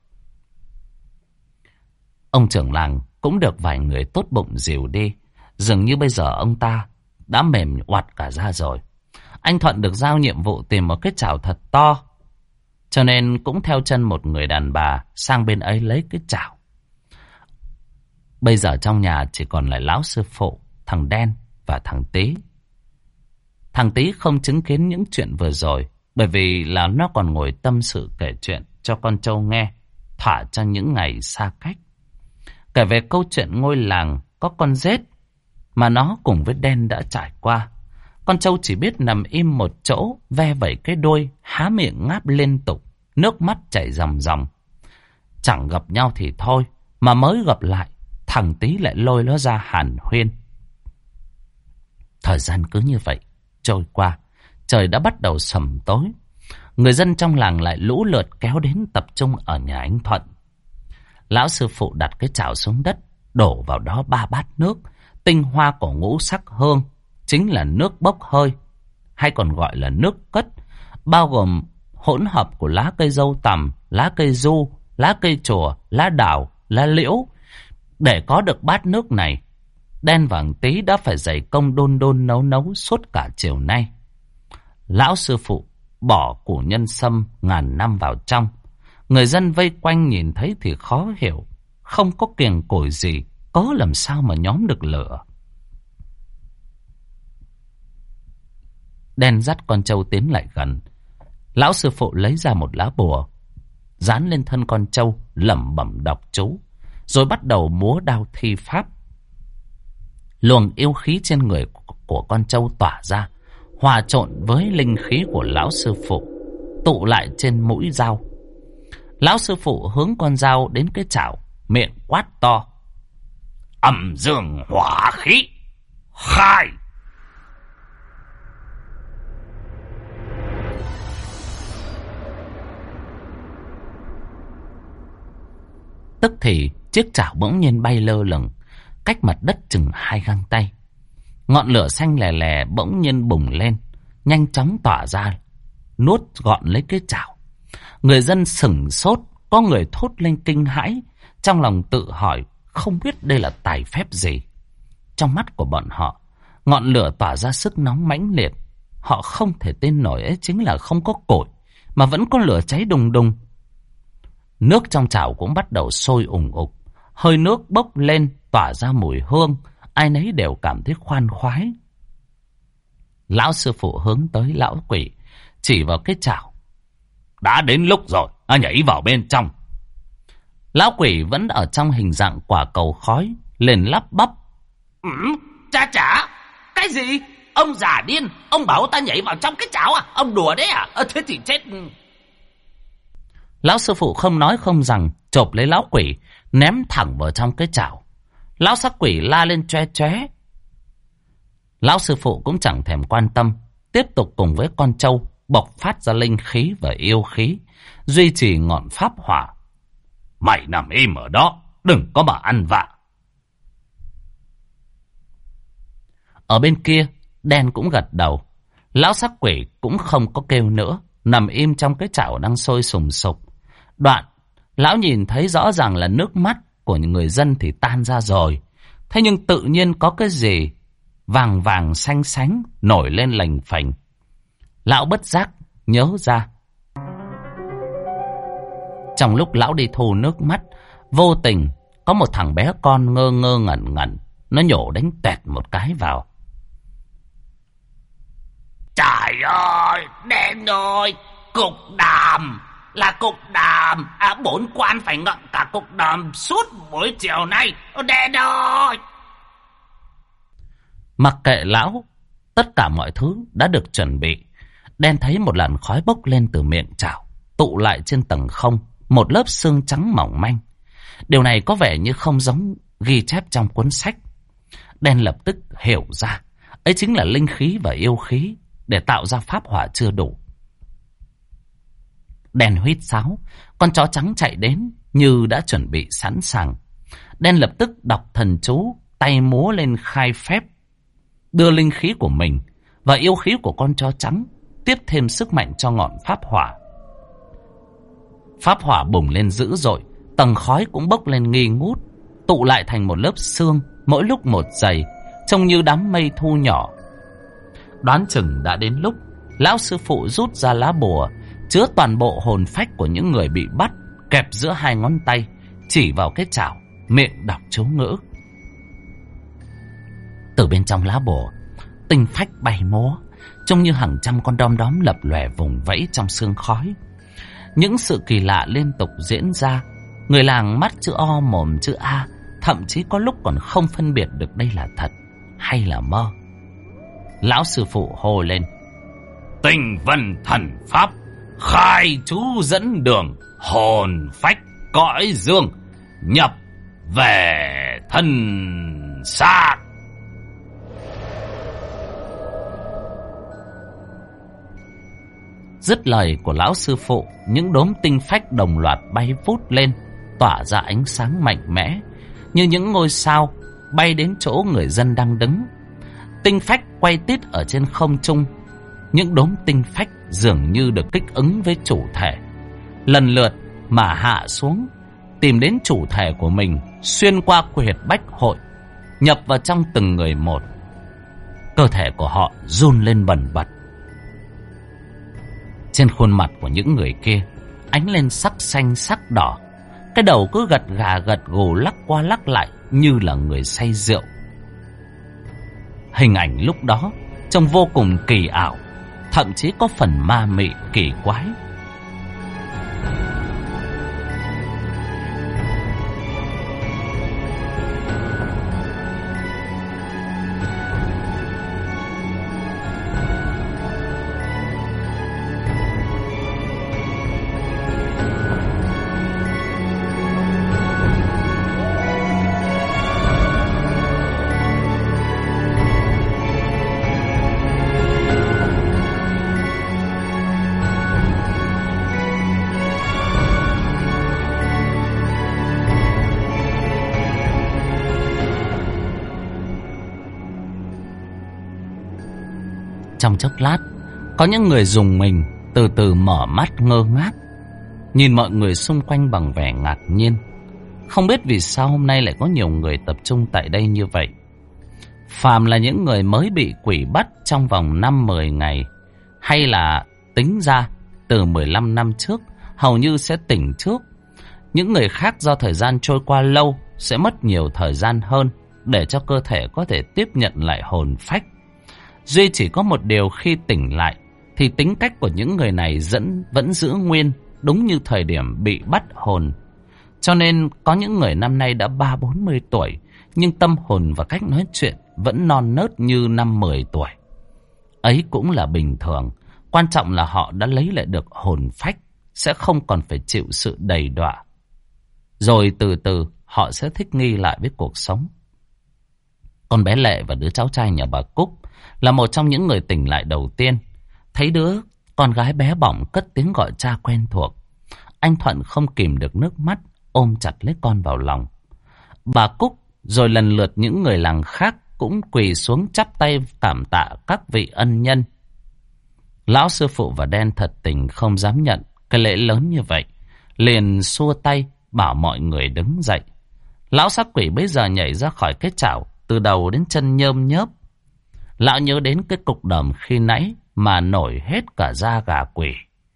Ông trưởng làng cũng được vài người tốt bụng dìu đi. Dường như bây giờ ông ta đã mềm oặt cả ra rồi. Anh Thuận được giao nhiệm vụ tìm một cái chảo thật to, cho nên cũng theo chân một người đàn bà sang bên ấy lấy cái chảo. Bây giờ trong nhà chỉ còn lại lão sư phụ, thằng Đen và thằng Tý. Thằng Tý không chứng kiến những chuyện vừa rồi, bởi vì là nó còn ngồi tâm sự kể chuyện cho con trâu nghe, thỏa cho những ngày xa cách. Kể về câu chuyện ngôi làng có con rết mà nó cùng với Đen đã trải qua. Con trâu chỉ biết nằm im một chỗ, ve vẩy cái đuôi, há miệng ngáp liên tục, nước mắt chảy ròng ròng. Chẳng gặp nhau thì thôi, mà mới gặp lại, thằng Tý lại lôi nó ra hàn huyên. Thời gian cứ như vậy trôi qua, trời đã bắt đầu sầm tối. Người dân trong làng lại lũ lượt kéo đến tập trung ở nhà anh Thuận. Lão sư phụ đặt cái chảo xuống đất, đổ vào đó 3 bát nước, tinh hoa của ngũ sắc hương, chính là nước bốc hơi, hay còn gọi là nước cất, bao gồm hỗn hợp của lá cây dâu tằm, lá cây du, lá cây chùa, lá đào, lá liễu. Để có được bát nước này, Đen và thằng Tý đã phải dày công đôn đôn nấu nấu suốt cả chiều nay. Lão sư phụ bỏ củ nhân sâm ngàn năm vào trong. Người dân vây quanh nhìn thấy thì khó hiểu, không có kiềng củi gì, có làm sao mà nhóm được lửa. Đen dắt con trâu tiến lại gần. Lão sư phụ lấy ra một lá bùa, dán lên thân con trâu, lẩm bẩm đọc chú, rồi bắt đầu múa đao thi pháp. Luồng yêu khí trên người của con trâu tỏa ra, hòa trộn với linh khí của lão sư phụ, tụ lại trên mũi dao. Lão sư phụ hướng con dao đến cái chảo, miệng quát to: âm dương hỏa khí, khai! Tức thì chiếc chảo bỗng nhiên bay lơ lửng, cách mặt đất chừng 2 găng tay. Ngọn lửa xanh lè lè bỗng nhiên bùng lên, nhanh chóng tỏa ra, nuốt gọn lấy cái chảo. Người dân sửng sốt, có người thốt lên kinh hãi, trong lòng tự hỏi không biết đây là tài phép gì. Trong mắt của bọn họ, ngọn lửa tỏa ra sức nóng mãnh liệt. Họ không thể tin nổi ấy chính là không có củi mà vẫn có lửa cháy đùng đùng. Nước trong chảo cũng bắt đầu sôi ủng ục, hơi nước bốc lên tỏa ra mùi hương, ai nấy đều cảm thấy khoan khoái. Lão sư phụ hướng tới lão quỷ, chỉ vào cái chảo: đã đến lúc rồi, nhảy vào bên trong. Lão quỷ vẫn ở trong hình dạng quả cầu khói, liền lắp bắp: Cha chả, cái gì? Ông già điên, ông bảo ta nhảy vào trong cái chảo à? Ông đùa đấy à? Thế thì chết. Lão sư phụ không nói không rằng, chộp lấy lão quỷ, ném thẳng vào trong cái chảo. Lão sắc quỷ la lên choe choé. Lão sư phụ cũng chẳng thèm quan tâm, tiếp tục cùng với con trâu bộc phát ra linh khí và yêu khí, duy trì ngọn pháp hỏa. Mày nằm im ở đó, đừng có mà ăn vạ. Ở bên kia, Đen cũng gật đầu. Lão sắc quỷ cũng không có kêu nữa, nằm im trong cái chảo đang sôi sùng sục. Đoạn, lão nhìn thấy rõ ràng là nước mắt của những người dân thì tan ra rồi. Thế nhưng tự nhiên có cái gì vàng vàng xanh xánh nổi lên lành phành. Lão bất giác nhớ ra. Trong lúc lão đi thu nước mắt, vô tình có một thằng bé con ngơ ngơ ngẩn ngẩn, nó nhổ đánh tẹt một cái vào. Trời ơi, đen rồi, cục đàm, là cục đàm. Bốn quan phải ngậm cả cục đàm suốt buổi chiều nay. Đen rồi. Mặc kệ lão, tất cả mọi thứ đã được chuẩn bị. Đen thấy một làn khói bốc lên từ miệng chảo, tụ lại trên tầng không, một lớp xương trắng mỏng manh. Điều này có vẻ như không giống ghi chép trong cuốn sách. Đen lập tức hiểu ra, ấy chính là linh khí và yêu khí để tạo ra pháp hỏa chưa đủ. Đen huýt sáo, con chó trắng chạy đến như đã chuẩn bị sẵn sàng. Đen lập tức đọc thần chú, tay múa lên khai phép, đưa linh khí của mình và yêu khí của con chó trắng tiếp thêm sức mạnh cho ngọn pháp hỏa. Pháp hỏa bùng lên dữ dội, tầng khói cũng bốc lên nghi ngút, tụ lại thành một lớp sương, mỗi lúc một dày, trông như đám mây thu nhỏ. Đoán chừng đã đến lúc lão sư phụ rút ra lá bùa chứa toàn bộ hồn phách của những người bị bắt, kẹp giữa hai ngón tay, chỉ vào cái chảo, miệng đọc chú ngữ. Từ bên trong lá bùa, tinh phách bay múa, trông như hàng trăm con đom đóm lập lòe vùng vẫy trong sương khói. Những sự kỳ lạ liên tục diễn ra. Người làng mắt chữ O mồm chữ A, thậm chí có lúc còn không phân biệt được đây là thật hay là mơ. Lão sư phụ hô lên: Tinh vân thần pháp, khai chú dẫn đường, hồn phách cõi dương, nhập về thân xác. Dứt lời của lão sư phụ, những đốm tinh phách đồng loạt bay vút lên, tỏa ra ánh sáng mạnh mẽ như những ngôi sao bay đến chỗ người dân đang đứng. Tinh phách quay tít ở trên không trung. Những đốm tinh phách dường như được kích ứng với chủ thể, lần lượt mà hạ xuống, tìm đến chủ thể của mình, xuyên qua huyệt bách hội, nhập vào trong từng người một. Cơ thể của họ run lên bần bật. Trên khuôn mặt của những người kia ánh lên sắc xanh sắc đỏ. Cái đầu cứ gật gà gật gù lắc qua lắc lại như là người say rượu. Hình ảnh lúc đó trông vô cùng kỳ ảo, thậm chí có phần ma mị kỳ quái. Trong chốc lát, có những người rùng mình từ từ mở mắt ngơ ngác, nhìn mọi người xung quanh bằng vẻ ngạc nhiên. Không biết vì sao hôm nay lại có nhiều người tập trung tại đây như vậy. Phàm là những người mới bị quỷ bắt trong vòng 5-10 ngày, hay là tính ra từ 15 năm trước, hầu như sẽ tỉnh trước. Những người khác do thời gian trôi qua lâu sẽ mất nhiều thời gian hơn để cho cơ thể có thể tiếp nhận lại hồn phách. Duy chỉ có một điều, khi tỉnh lại thì tính cách của những người này vẫn giữ nguyên, đúng như thời điểm bị bắt hồn. Cho nên có những người năm nay đã 30-40 tuổi, nhưng tâm hồn và cách nói chuyện vẫn non nớt như 5-10 tuổi. Ấy cũng là bình thường. Quan trọng là họ đã lấy lại được hồn phách, sẽ không còn phải chịu sự đầy đọa. Rồi từ từ họ sẽ thích nghi lại với cuộc sống. Con bé Lệ và đứa cháu trai nhà bà Cúc là một trong những người tỉnh lại đầu tiên. Thấy đứa con gái bé bỏng cất tiếng gọi cha quen thuộc, anh Thuận không kìm được nước mắt, ôm chặt lấy con vào lòng. Bà Cúc rồi lần lượt những người làng khác cũng quỳ xuống chắp tay cảm tạ các vị ân nhân. Lão sư phụ và Đen thật tình không dám nhận cái lễ lớn như vậy, liền xua tay bảo mọi người đứng dậy. Lão sắc quỷ bây giờ nhảy ra khỏi cái chảo, từ đầu đến chân nhơm nhớp. Lão nhớ đến cái cục đờm khi nãy mà nổi hết cả da gà quỷ.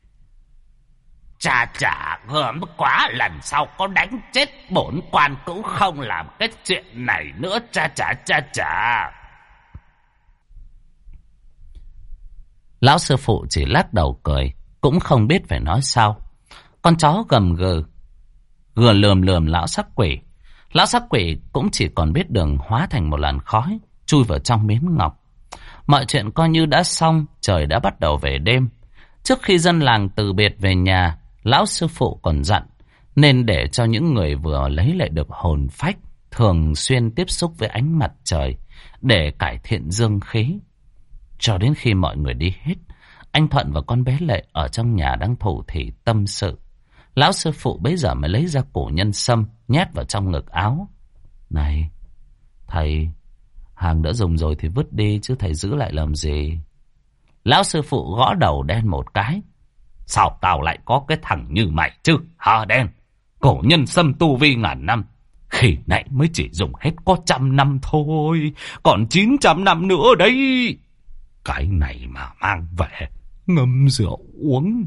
Chà, gớm quá, lần sau có đánh chết bổn quan cũng không làm cái chuyện này nữa. Chà. Lão sư phụ chỉ lắc đầu cười, cũng không biết phải nói sao. Con chó gầm gừ, lườm lườm lão sắc quỷ. Lão sắc quỷ cũng chỉ còn biết đường hóa thành một làn khói, chui vào trong miếng ngọc. Mọi chuyện coi như đã xong, trời đã bắt đầu về đêm. Trước khi dân làng từ biệt về nhà, lão sư phụ còn dặn nên để cho những người vừa lấy lại được hồn phách thường xuyên tiếp xúc với ánh mặt trời để cải thiện dương khí. Cho đến khi mọi người đi hết, anh Thuận và con bé Lệ ở trong nhà đang thủ thỉ tâm sự. Lão sư phụ bấy giờ mới lấy ra củ nhân sâm nhét vào trong ngực áo. Này, thầy, hàng đã dùng rồi thì vứt đi chứ thầy giữ lại làm gì? Lão sư phụ gõ đầu Đen một cái. Sao tao lại có cái thằng như mày chứ, hả Đen? Cổ nhân sâm tu vi ngàn năm, khi nãy mới chỉ dùng hết có 100 năm thôi, còn 900 năm nữa đấy. Cái này mà mang về ngâm rượu uống,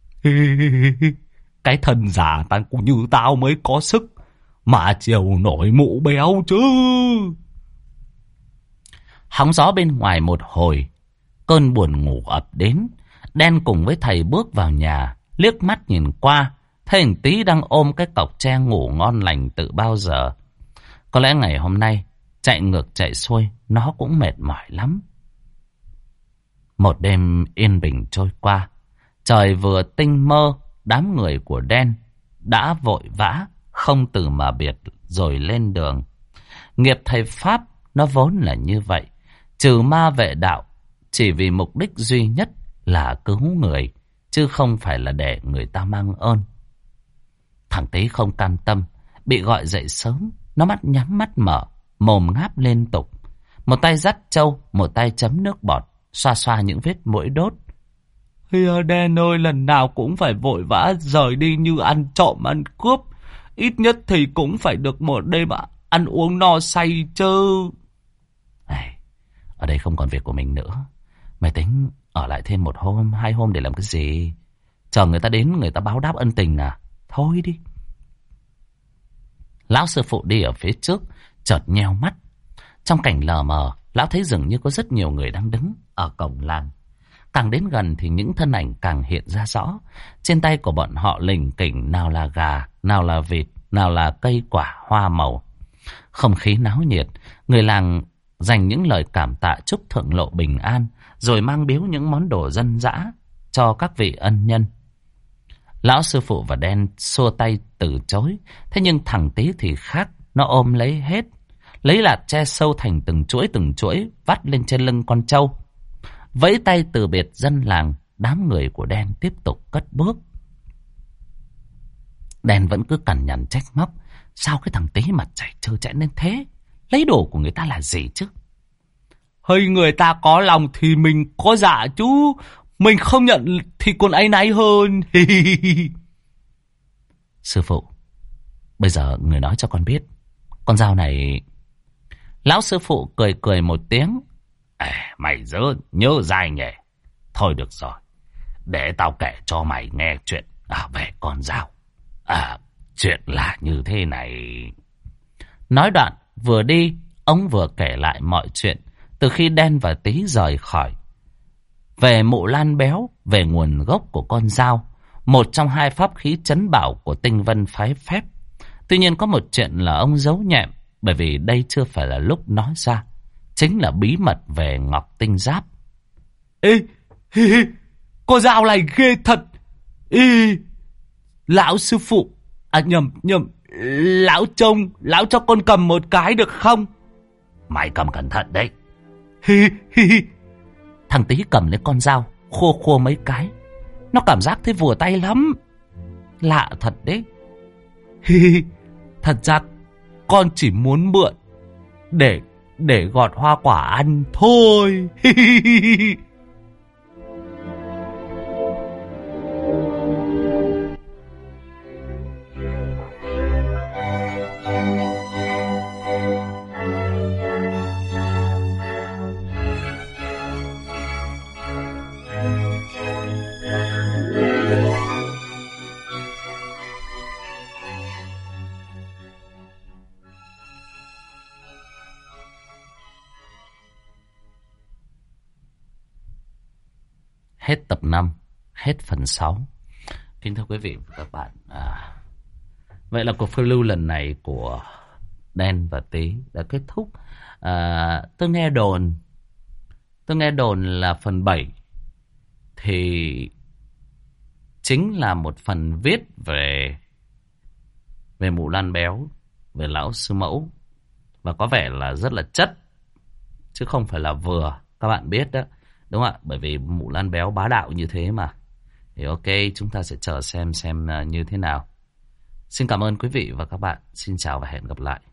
cái thân già ta cũng như tao mới có sức mà chiều nổi mụ béo chứ. Hóng gió bên ngoài một hồi, cơn buồn ngủ ập đến. Đen cùng với thầy bước vào nhà, liếc mắt nhìn qua, thấy thằng Tí đang ôm cái cọc tre ngủ ngon lành từ bao giờ. Có lẽ ngày hôm nay chạy ngược chạy xuôi, nó cũng mệt mỏi lắm. Một đêm yên bình trôi qua, trời vừa tinh mơ, đám người của Đen đã vội vã không từ mà biệt rồi lên đường. Nghiệp thầy Pháp nó vốn là như vậy, trừ ma vệ đạo chỉ vì mục đích duy nhất là cứu người, chứ không phải là để người ta mang ơn. Thằng Tí không cam tâm, bị gọi dậy sớm, nó mắt nhắm mắt mở, mồm ngáp liên tục. Một tay dắt trâu, một tay chấm nước bọt, xoa xoa những vết mũi đốt. Đen ơi, lần nào cũng phải vội vã rời đi như ăn trộm ăn cướp. Ít nhất thì cũng phải được một đêm ăn uống no say chứ. Ở đây không còn việc của mình nữa. Mày tính ở lại thêm 1 hôm, 2 hôm để làm cái gì? Chờ người ta đến, người ta báo đáp ân tình à? Thôi đi. Lão sư phụ đi ở phía trước, chợt nheo mắt. Trong cảnh lờ mờ, lão thấy dường như có rất nhiều người đang đứng ở cổng làng. Càng đến gần thì những thân ảnh càng hiện ra rõ. Trên tay của bọn họ lỉnh kỉnh, nào là gà, nào là vịt, nào là cây quả hoa màu. Không khí náo nhiệt, người làng dành những lời cảm tạ chúc thượng lộ bình an, rồi mang biếu những món đồ dân dã cho các vị ân nhân. Lão sư phụ và Đen xua tay từ chối. Thế nhưng thằng Tí thì khác, nó ôm lấy hết, lấy lạt tre sâu thành từng chuỗi vắt lên trên lưng con trâu. Vẫy tay từ biệt dân làng, đám người của Đen tiếp tục cất bước. Đen vẫn cứ cằn nhằn trách móc. Sao cái thằng Tí mặt chảy trơ chẽn đến thế? Lấy đồ của người ta là gì chứ? Hơi người ta có lòng thì mình có dạ chứ. Mình không nhận thì còn áy náy hơn. Sư phụ, bây giờ người nói cho con biết, con dao này... Lão sư phụ cười cười một tiếng. Mày nhớ dai nhỉ. Thôi được rồi, để tao kể cho mày nghe chuyện về con dao. Chuyện là như thế này. Nói đoạn, vừa đi, ông vừa kể lại mọi chuyện từ khi Đen và Tí rời khỏi. Về mụ Lan Béo, về nguồn gốc của con dao, một trong 2 pháp khí trấn bảo của Tinh Vân phái phép. Tuy nhiên có một chuyện là ông giấu nhẹm, bởi vì đây chưa phải là lúc nói ra. Chính là bí mật về Ngọc Tinh Giáp. Con dao này ghê thật. Lão sư phụ, nhầm, lão cho con cầm một cái được không? Mày cầm cẩn thận đấy. Thằng Tí cầm lấy con dao, khua mấy cái. Nó cảm giác thấy vừa tay lắm. Lạ thật đấy. Thật ra con chỉ muốn mượn để gọt hoa quả ăn thôi. Hết tập 5, hết phần 6. Kính thưa quý vị và các bạn, vậy là cuộc phiêu lưu lần này của Đen và Tí đã kết thúc. Tôi nghe đồn là phần 7 thì chính là một phần viết về Mụ Lan Béo, về lão sư mẫu, và có vẻ là rất là chất chứ không phải là vừa. Các bạn biết đó, đúng không ạ? Bởi vì Mụ Lan Béo bá đạo như thế mà. Thì ok, chúng ta sẽ chờ xem như thế nào. Xin cảm ơn quý vị và các bạn. Xin chào và hẹn gặp lại.